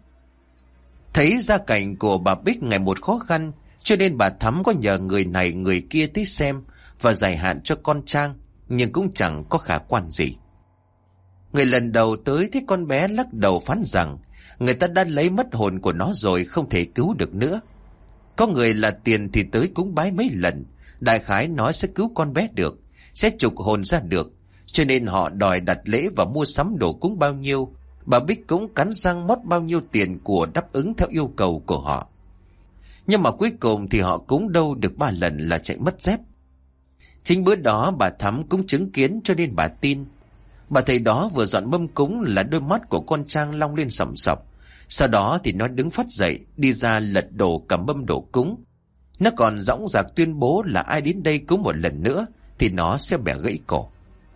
Thấy gia cảnh của bà Bích ngày một khó khăn, cho nên bà Thắm có nhờ người này người kia tới xem và giải hạn cho con Trang, nhưng cũng chẳng có khả quan gì. Người lần đầu tới thấy con bé lắc đầu phán rằng người ta đã lấy mất hồn của nó rồi, không thể cứu được nữa. Có người là tiền thì tới cúng bái mấy lần, đại khái nói sẽ cứu con bé được, sẽ trục hồn ra được, cho nên họ đòi đặt lễ và mua sắm đồ cúng bao nhiêu, bà Bích cũng cắn răng mót bao nhiêu tiền của đáp ứng theo yêu cầu của họ. Nhưng mà cuối cùng thì họ cúng đâu được 3 lần là chạy mất dép. Chính bữa đó bà Thắm cũng chứng kiến cho nên bà tin. Bà thầy đó vừa dọn mâm cúng là đôi mắt của con Trang long lên sòng sọc. Sau đó thì nó đứng phát dậy, đi ra lật đổ cả mâm đồ cúng. Nó còn dõng dạc tuyên bố là ai đến đây cúng một lần nữa thì nó sẽ bẻ gãy cổ.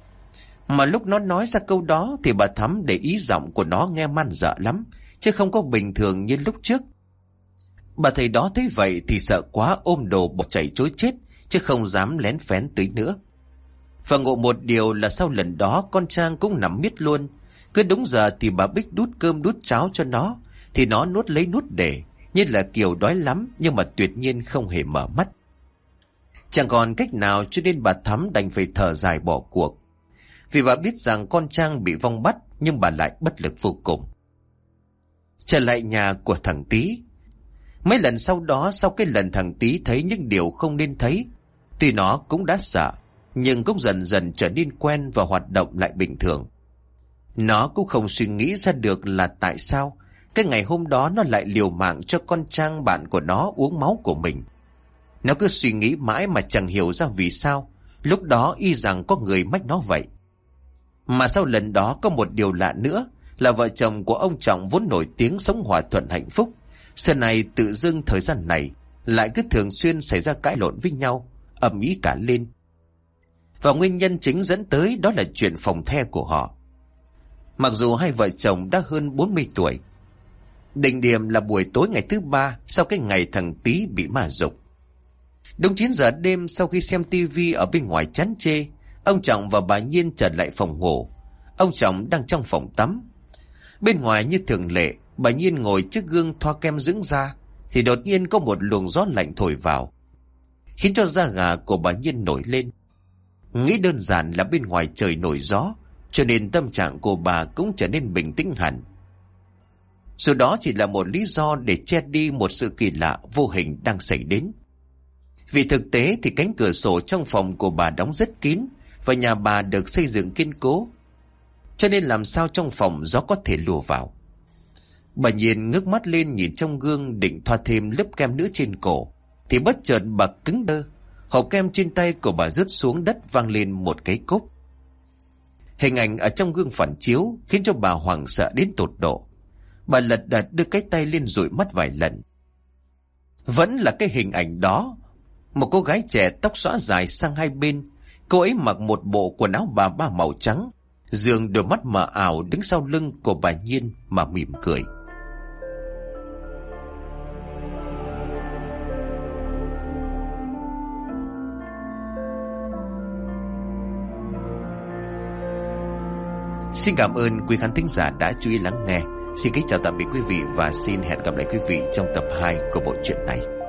Mà lúc nó nói ra câu đó thì bà Thắm để ý giọng của nó nghe man dợ lắm, chứ không có bình thường như lúc trước. Bà thầy đó thấy vậy thì sợ quá, ôm đồ bỏ chạy trối chết, chứ không dám lén phén tới nữa. Và ngộ một điều là sau lần đó con Trang cũng nằm miết luôn. Cứ đúng giờ thì bà Bích đút cơm đút cháo cho nó thì nó nuốt lấy nuốt để, như là kiểu đói lắm nhưng mà tuyệt nhiên không hề mở mắt. Chẳng còn cách nào cho nên bà Thắm đành phải thở dài bỏ cuộc. Vì bà biết rằng con Trang bị vong bắt, nhưng bà lại bất lực vô cùng. Trở lại nhà của thằng Tý. Mấy lần sau đó, sau cái lần thằng Tý thấy những điều không nên thấy, tuy nó cũng đã sợ, nhưng cũng dần dần trở nên quen và hoạt động lại bình thường. Nó cũng không suy nghĩ ra được là tại sao Cái ngày hôm đó nó lại liều mạng cho con Trang bạn của nó uống máu của mình. Nó cứ suy nghĩ mãi mà chẳng hiểu ra vì sao lúc đó y rằng có người mách nó vậy. Mà sau lần đó có một điều lạ nữa là vợ chồng của ông Trọng vốn nổi tiếng sống hòa thuận hạnh phúc, giờ này tự dưng thời gian này lại cứ thường xuyên xảy ra cãi lộn với nhau, ầm ĩ cả lên. Và nguyên nhân chính dẫn tới đó là chuyện phòng the của họ. Mặc dù hai vợ chồng đã hơn 40 tuổi, đỉnh điểm là buổi tối ngày thứ ba sau cái ngày thằng Tý bị ma giục. Đúng 9 giờ đêm, sau khi xem tivi ở bên ngoài chán chê, ông Trọng và bà Nhiên trở lại phòng ngủ. Ông Trọng đang trong phòng tắm. Bên ngoài như thường lệ, bà Nhiên ngồi trước gương thoa kem dưỡng da, thì đột nhiên có một luồng gió lạnh thổi vào, khiến cho da gà của bà Nhiên nổi lên. Nghĩ đơn giản là bên ngoài trời nổi gió, cho nên tâm trạng của bà cũng trở nên bình tĩnh hẳn. Dù đó chỉ là một lý do để che đi một sự kỳ lạ vô hình đang xảy đến. Vì thực tế thì cánh cửa sổ trong phòng của bà đóng rất kín, và nhà bà được xây dựng kiên cố, cho nên làm sao trong phòng gió có thể lùa vào. Bà Nhiên ngước mắt lên nhìn trong gương định thoa thêm lớp kem nữa trên cổ, thì bất chợt bà cứng đơ. Hộp kem trên tay của bà rớt xuống đất, vang lên một cái cốp. Hình ảnh ở trong gương phản chiếu khiến cho bà hoảng sợ đến tột độ. Bà lật đật đưa cái tay lên dụi mắt vài lần. Vẫn là cái hình ảnh đó, một cô gái trẻ tóc xõa dài sang hai bên. Cô ấy mặc một bộ quần áo bà ba màu trắng, dường đôi mắt mờ ảo đứng sau lưng của bà Nhiên mà mỉm cười. Xin cảm ơn quý khán thính giả đã chú ý lắng nghe. Xin kính chào tạm biệt quý vị và xin hẹn gặp lại quý vị trong tập 2 của bộ truyện này.